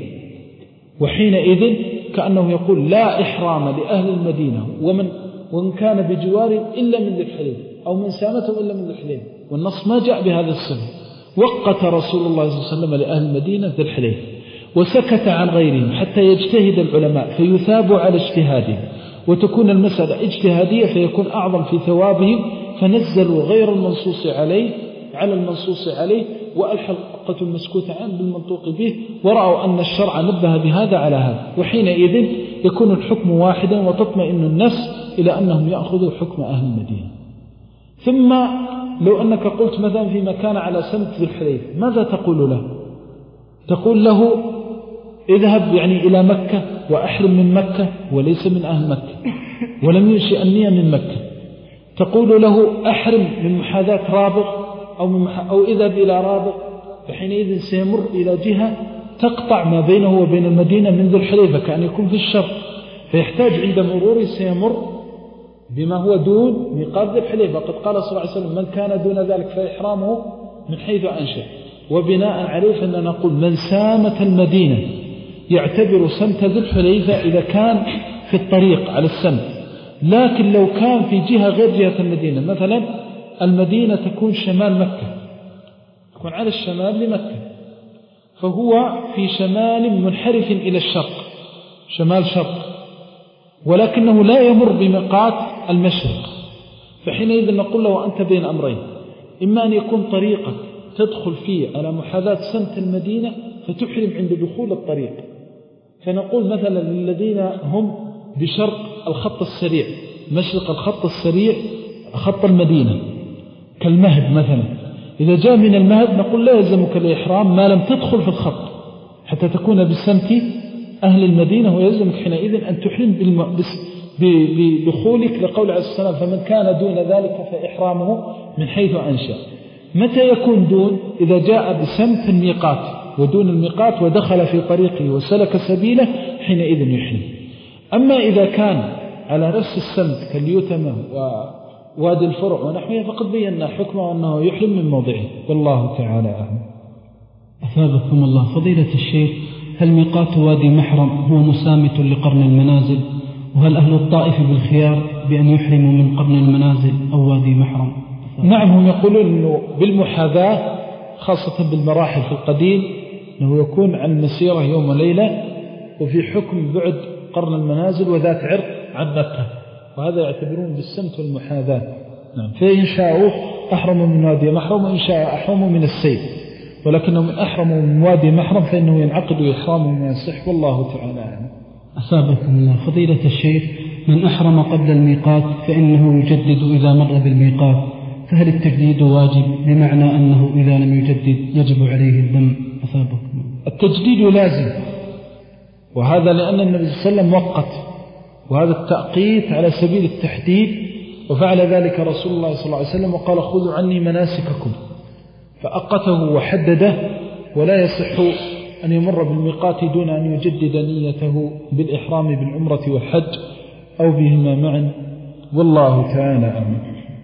وحينئذ كأنه يقول لا إحرام لأهل المدينة ومن وإن كان بجوار إلا من ذي الحليفة، أو من سامته إلا من ذي الحليفة. والنص ما جاء بهذا الصفة. وقت رسول الله صلى الله عليه وسلم لأهل المدينة ذي الحليفة وسكت عن غيرهم حتى يجتهد العلماء فيثابوا على اجتهادهم وتكون المسألة اجتهادية فيكون أعظم في ثوابهم، فنزلوا غير المنصوص عليه على المنصوص عليه والحلقة المسكوت عنه بالمنطوق به، ورأوا أن الشرع نبه بهذا على هذا، وحينئذ يكون الحكم واحدا وتطمئن النفس إلى أنهم يأخذوا حكم أهل المدينة. ثم لو أنك قلت مثلا في مكان على سمت ذي الحليفة ماذا تقول له؟ تقول له اذهب يعني إلى مكة وأحرم من مكة وليس من أهل مكة ولم ينشئ النية من مكة. تقول له أحرم من محاذاة رابغ أو, من مح... أو اذهب إلى رابغ، فحينئذ سيمر إلى جهة تقطع ما بينه وبين المدينة من ذي الحليفة كأن يكون في الشرق، فيحتاج عند مروره سيمر بما هو دون ميقات ذي الحليفة. قد قال صلى الله عليه وسلم من كان دون ذلك فإحرامه من حيث أنشأ. وبناء عليه فإننا نقول من سامة المدينة يعتبر سمت ذي الحليفة إذا كان في الطريق على السمت، لكن لو كان في جهة غير جهة المدينة، مثلا المدينة تكون شمال مكة، تكون على الشمال لمكة، فهو في شمال منحرف إلى الشرق، شمال شرق، ولكنه لا يمر بميقات المشرق، فحينئذ نقول له أنت بين أمرين، إما أن يكون طريقك تدخل فيه على محاذاة سمت المدينة فتحرم عند دخول الطريق، فنقول مثلا للذين هم بشرق الخط السريع مشرق الخط السريع خط المدينة كالمهد مثلا، إذا جاء من المهد نقول لا يلزمك الإحرام ما لم تدخل في الخط حتى تكون بسمت أهل المدينة، ويلزمك حينئذ أن تحرم بدخولك لقول عليه السلام فمن كان دون ذلك فإحرامه من حيث أنشأ. متى يكون دون؟ إذا جاء بسمت الميقات ودون الميقات ودخل في طريقه وسلك سبيله حينئذ يحرم. أما إذا كان على نفس السمت كاليتمة ووادي الفرع ونحوها فقد بينا حكمه أنه يحرم من موضعه، والله تعالى أعلم.
أثابكم الله. فضيلة الشيخ، هل ميقات وادي محرم هو مسامت لقرن المنازل؟ وهل أهل الطائف بالخيار بأن يحرموا من قرن المنازل أو وادي محرم؟
نعم، هم يقولون أنه بالمحاذاة خاصة بالمراحل في القديم أنه يكون عن مسيرة يوم وليلة، وفي حكم بعد قرن المنازل وذات عرق عن مكة، وهذا يعتبرون بالسمت والمحاذاة. نعم. فإن شاءوا أحرموا من وادي محرم وإن شاء أحرموا من السيل، ولكنهم إن أحرموا من وادي محرم فإنه ينعقد إحرامهم ويصح، والله تعالى أعلم.
أثابكم الله. فضيلة الشيخ، من أحرم قبل الميقات فإنه يجدد إذا مر بالميقات، فهل التجديد واجب بمعنى أنه إذا لم يجدد يجب عليه الدم؟ أثابكم الله.
التجديد لازم، وهذا لأن النبي صلى الله عليه وسلم وقت، وهذا التأقيت على سبيل التحديد، وفعل ذلك رسول الله صلى الله عليه وسلم وقال خذوا عني مناسككم، فأقته وحدده، ولا يصح أن يمر بالميقات دون أن يجدد نيته بالإحرام بالعمرة والحج أو بهما معا، والله تعالى أعلم.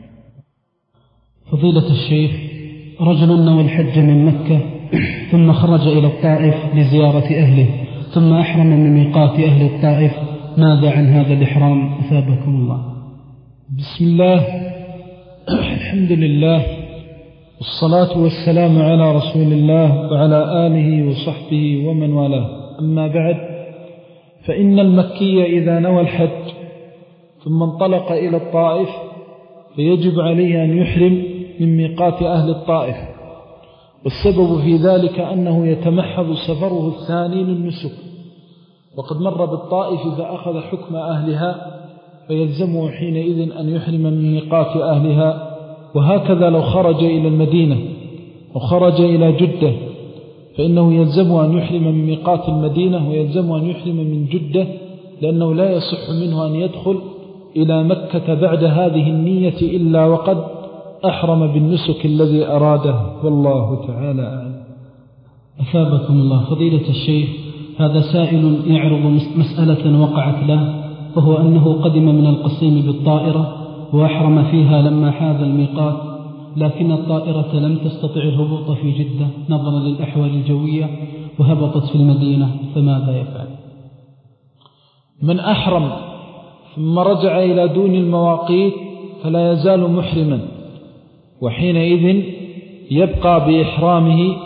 فضيلة الشيخ، رجل نوى الحج من مكة ثم خرج إلى الطائف لزيارة أهله ثم أحرم من ميقات أهل الطائف، ماذا عن هذا الإحرام؟ أثابكم الله.
بسم الله، الحمد لله، والصلاة والسلام على رسول الله وعلى آله وصحبه ومن والاه، أما بعد، فإن المكي إذا نوى الحج ثم انطلق إلى الطائف فيجب عليه أن يحرم من ميقات أهل الطائف، والسبب في ذلك أنه يتمحض سفره الثاني للنسك، وقد مر بالطائف فأخذ حكم أهلها فيلزمه حينئذ أن يحرم من ميقات أهلها. وهكذا لو خرج إلى المدينة وخرج إلى جدة فإنه يلزمه أن يحرم من ميقات المدينة ويلزمه أن يحرم من جدة، لأنه لا يصح منه أن يدخل إلى مكة بعد هذه النية إلا وقد أحرم بالنسك الذي أراده، والله تعالى أعلم.
أثابكم الله. فضيلة الشيخ، هذا سائل يعرض مسألة وقعت له، وهو أنه قدم من القصيم بالطائرة وأحرم فيها لما حاذ الميقات، لكن الطائرة لم تستطع الهبوط في جدة نظرا للأحوال الجوية وهبطت في المدينة، فماذا يفعل؟
من أحرم ثم رجع إلى دون المواقيت فلا يزال محرما، وحينئذ يبقى بإحرامه،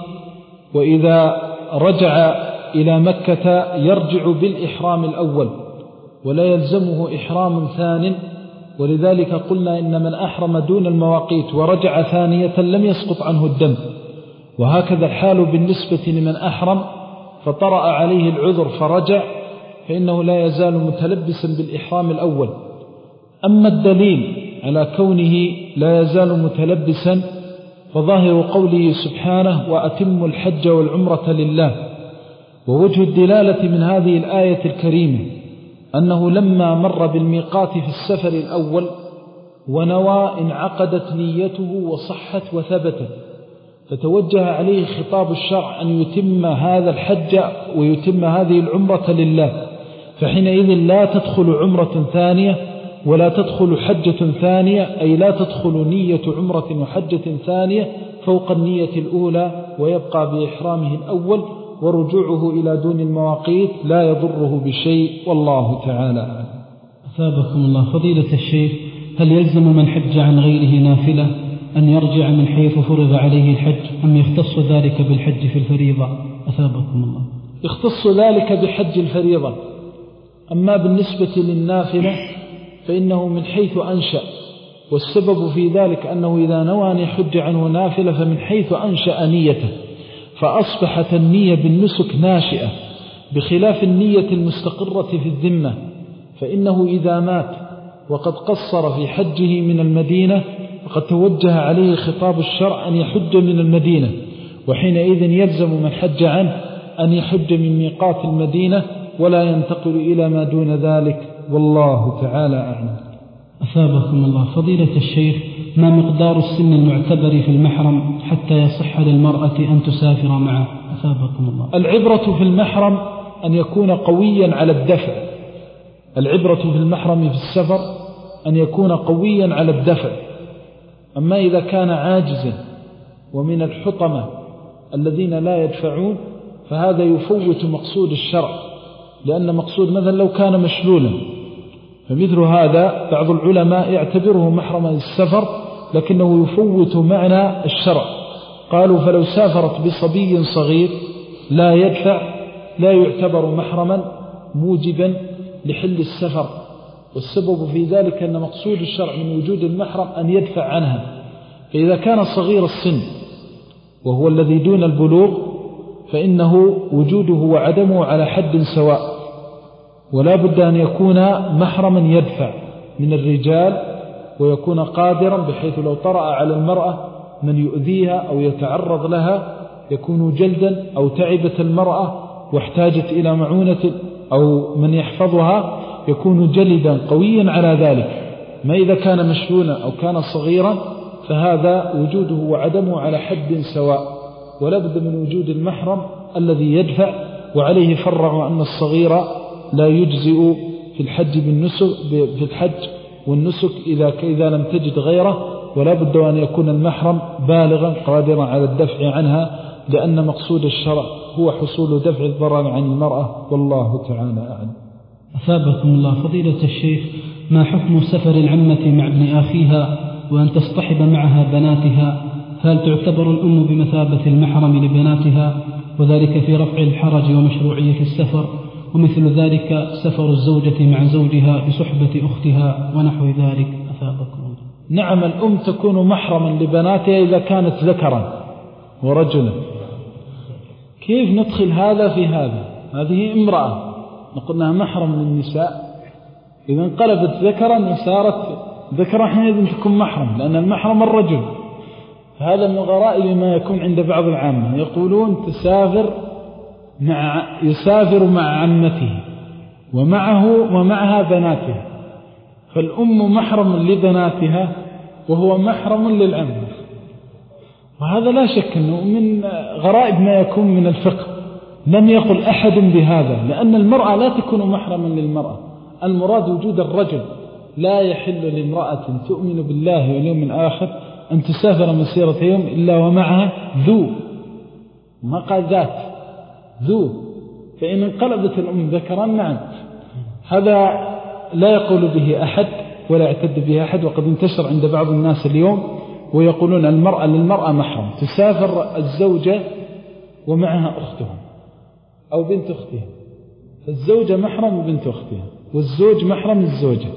وإذا رجع إلى مكة يرجع بالإحرام الأول ولا يلزمه إحرام ثان. ولذلك قلنا إن من أحرم دون المواقيت ورجع ثانية لم يسقط عنه الدم. وهكذا الحال بالنسبة لمن أحرم فطرأ عليه العذر فرجع، فإنه لا يزال متلبسا بالإحرام الأول. أما الدليل على كونه لا يزال متلبسا فظاهر قوله سبحانه وأتم الحج والعمرة لله. ووجه الدلالة من هذه الآية الكريمة أنه لما مر بالميقات في السفر الأول ونوى انعقدت نيته وصحت وثبتت، فتوجه عليه خطاب الشرع أن يتم هذا الحج ويتم هذه العمرة لله، فحينئذ لا تدخل عمرة ثانية ولا تدخل حجة ثانية، أي لا تدخل نية عمرة وحجة ثانية فوق النية الأولى، ويبقى بإحرامه الأول، ورجوعه إلى دون المواقيت لا يضره بشيء، والله تعالى أعلم.
أثابكم الله. فضيلة الشيخ، هل يلزم من حج عن غيره نافلة أن يرجع من حيث فرض عليه الحج، أم يختص ذلك بالحج في الفريضة؟ أثابكم الله.
يختص ذلك بحج الفريضة. أما بالنسبة للنافلة فإنه من حيث أنشأ، والسبب في ذلك أنه إذا نوى أن يحج عنه نافلة فمن حيث أنشأ نيته، فأصبحت النية بالنسك ناشئة، بخلاف النية المستقرة في الذمة. فإنه إذا مات وقد قصر في حجه من المدينة فقد توجه عليه خطاب الشرع أن يحج من المدينة، وحينئذ يلزم من حج عنه أن يحج من ميقات المدينة ولا ينتقل إلى ما دون ذلك، والله تعالى أعلم.
أثابكم الله. فضيلة الشيخ، ما مقدار السن المعتبر في المحرم حتى يصح للمرأة أن تسافر معه؟ أثابكم الله.
العبرة في المحرم أن يكون قويا على الدفع. العبرة في المحرم في السفر أن يكون قويا على الدفع. أما إذا كان عاجزا ومن الحطمة الذين لا يدفعون فهذا يفوت مقصود الشرع، لأن مقصود مثلا لو كان مشلولا فمثل هذا بعض العلماء يعتبره محرما السفر لكنه يفوت معنى الشرع. قالوا فلو سافرت بصبي صغير لا يدفع لا يعتبر محرما موجبا لحل السفر، والسبب في ذلك أن مقصود الشرع من وجود المحرم أن يدفع عنها. فإذا كان صغير السن وهو الذي دون البلوغ فإنه وجوده وعدمه على حد سواء، ولا بد أن يكون محرما يدفع من الرجال ويكون قادرا بحيث لو طرأ على المرأة من يؤذيها أو يتعرض لها يكون جلدا، أو تعبت المرأة واحتاجت إلى معونة أو من يحفظها يكون جلدا قويا على ذلك. ما إذا كان مشلولا أو كان صغيرا فهذا وجوده وعدمه على حد سواء، ولا بد من وجود المحرم الذي يدفع. وعليه فرع أن الصغير لا يجزئ في الحج بالنسك في الحج والنسك إذا إذا لم تجد غيره، ولا بد أن يكون المحرم بالغا قادرا على الدفع عنها، لأن مقصود الشرع هو حصول دفع الضرر عن المرأة، والله تعالى أعلم.
أثابكم الله. فضيلة الشيخ، ما حكم سفر العمة مع ابن أخيها وأن تصطحب معها بناتها؟ هل تعتبر الأم بمثابة المحرم لبناتها، وذلك في رفع الحرج ومشروعية السفر؟ ومثل ذلك سفر الزوجة مع زوجها بصحبة أختها ونحو ذلك. أثابكم الله.
نعم، الأم تكون محرما لبناتها إذا كانت ذكرا ورجلا. كيف ندخل هذا في هذا؟ هذه امرأة نقولنا محرم للنساء، إذا انقلبت ذكرا وصارت ذكرا حينئذ تكون محرم، لأن المحرم الرجل. هذا من غرائب ما يكون عند بعض العامة، يقولون تسافر مع يسافر مع عمته ومعه ومعها بناته، فالأم محرم لبناتها وهو محرم للعم. وهذا لا شك أنه من غرائب ما يكون من الفقه. لم يقل أحد بهذا، لأن المرأة لا تكون محرما للمرأة، المراد وجود الرجل. لا يحل لامرأة تؤمن بالله واليوم الآخر أن تسافر مسيرة يوم إلا ومعها ذو، ما قال ذات، ذو. فإن انقلبت الأم ذكرا نعم، هذا لا يقول به أحد ولا يعتد به أحد. وقد انتشر عند بعض الناس اليوم ويقولون المرأة للمرأة محرم، تسافر الزوجة ومعها أختها أو بنت أختها، الزوجة محرم وبنت أختها، والزوج محرم الزوجة.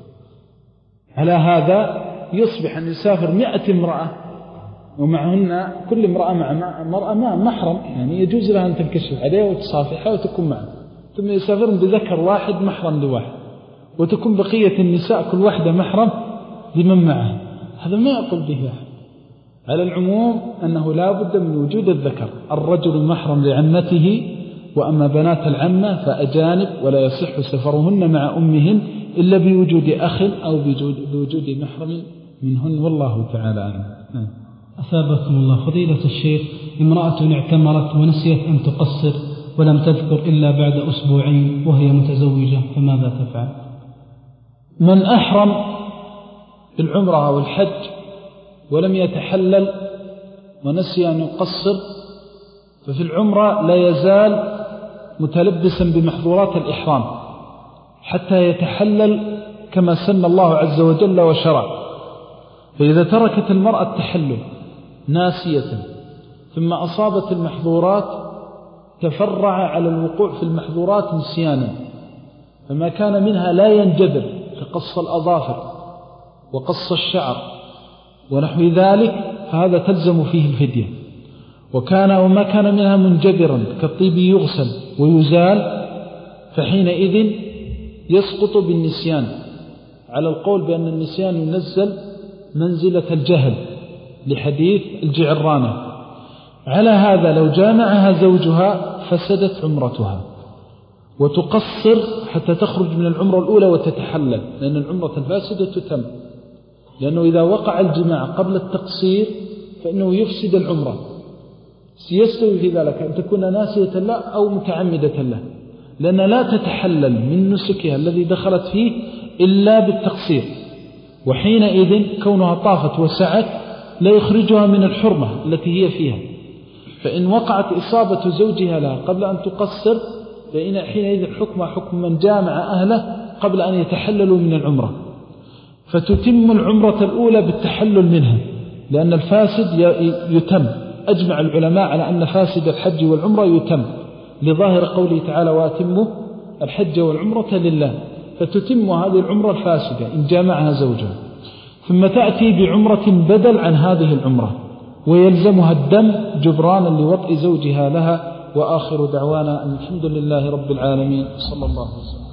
على هذا يصبح أن يسافر مئة امرأة ومعهن كل امرأة مع امرأة مع محرم، يعني يجوز لها أن تنكشف عليها وتصافحها وتكون معها، ثم يسافرون بذكر واحد محرم لواحد، وتكون بقية النساء كل واحدة محرم لمن معها. هذا ما يقول به أحد. على العموم أنه لا بد من وجود الذكر، الرجل محرم لعمته، وأما بنات العمة فأجانب ولا يصح سفرهن مع أمهن إلا بوجود أخ أو بوجود محرم منهن، والله تعالى أعلم.
أثابكم الله. فضيلة الشيخ، امرأة اعتمرت ونسيت أن تقصر ولم تذكر إلا بعد أسبوعين وهي متزوجة، فماذا تفعل؟
من أحرم بالعمرة أو الحج ولم يتحلل ونسي أن يقصر ففي العمرة لا يزال متلبسا بمحظورات الإحرام حتى يتحلل كما سن الله عز وجل وشرع. فإذا تركت المرأة التحلل ناسية ثم أصابت المحظورات تفرع على الوقوع في المحظورات نسيانا، فما كان منها لا ينجبر كقص الأظافر وقص الشعر ونحو ذلك فهذا تلزم فيه الفدية. وكان وما كان منها منجبرا كالطيب يغسل ويزال فحينئذ يسقط بالنسيان، على القول بأن النسيان ينزل منزلة الجهل لحديث الجعرانة. على هذا لو جامعها زوجها فسدت عمرتها، وتقصر حتى تخرج من العمرة الأولى وتتحلل، لأن العمرة الفاسدة تتم، لأنه إذا وقع الجماع قبل التقصير فإنه يفسد العمرة. يستوي في ذلك أن تكون ناسية له أو متعمدة له، لأن لا تتحلل من نسكها الذي دخلت فيه إلا بالتقصير، وحينئذ كونها طافت وسعت لا يخرجها من الحرمة التي هي فيها. فإن وقعت إصابة زوجها لها قبل أن تقصر فإن حينئذ حكمها حكم من جامع أهله قبل أن يتحللوا من العمرة، فتتم العمرة الأولى بالتحلل منها، لأن الفاسد يتم. أجمع العلماء على أن فاسد الحج والعمرة يتم لظاهر قوله تعالى وأتموا الحج والعمرة لله، فتتم هذه العمرة الفاسدة إن جامعها زوجها، ثم تأتي بعمرة بدل عن هذه العمرة ويلزمها الدم جبرانا لوطء زوجها لها. وآخر دعوانا أن الحمد لله رب العالمين، صلى الله عليه وسلم.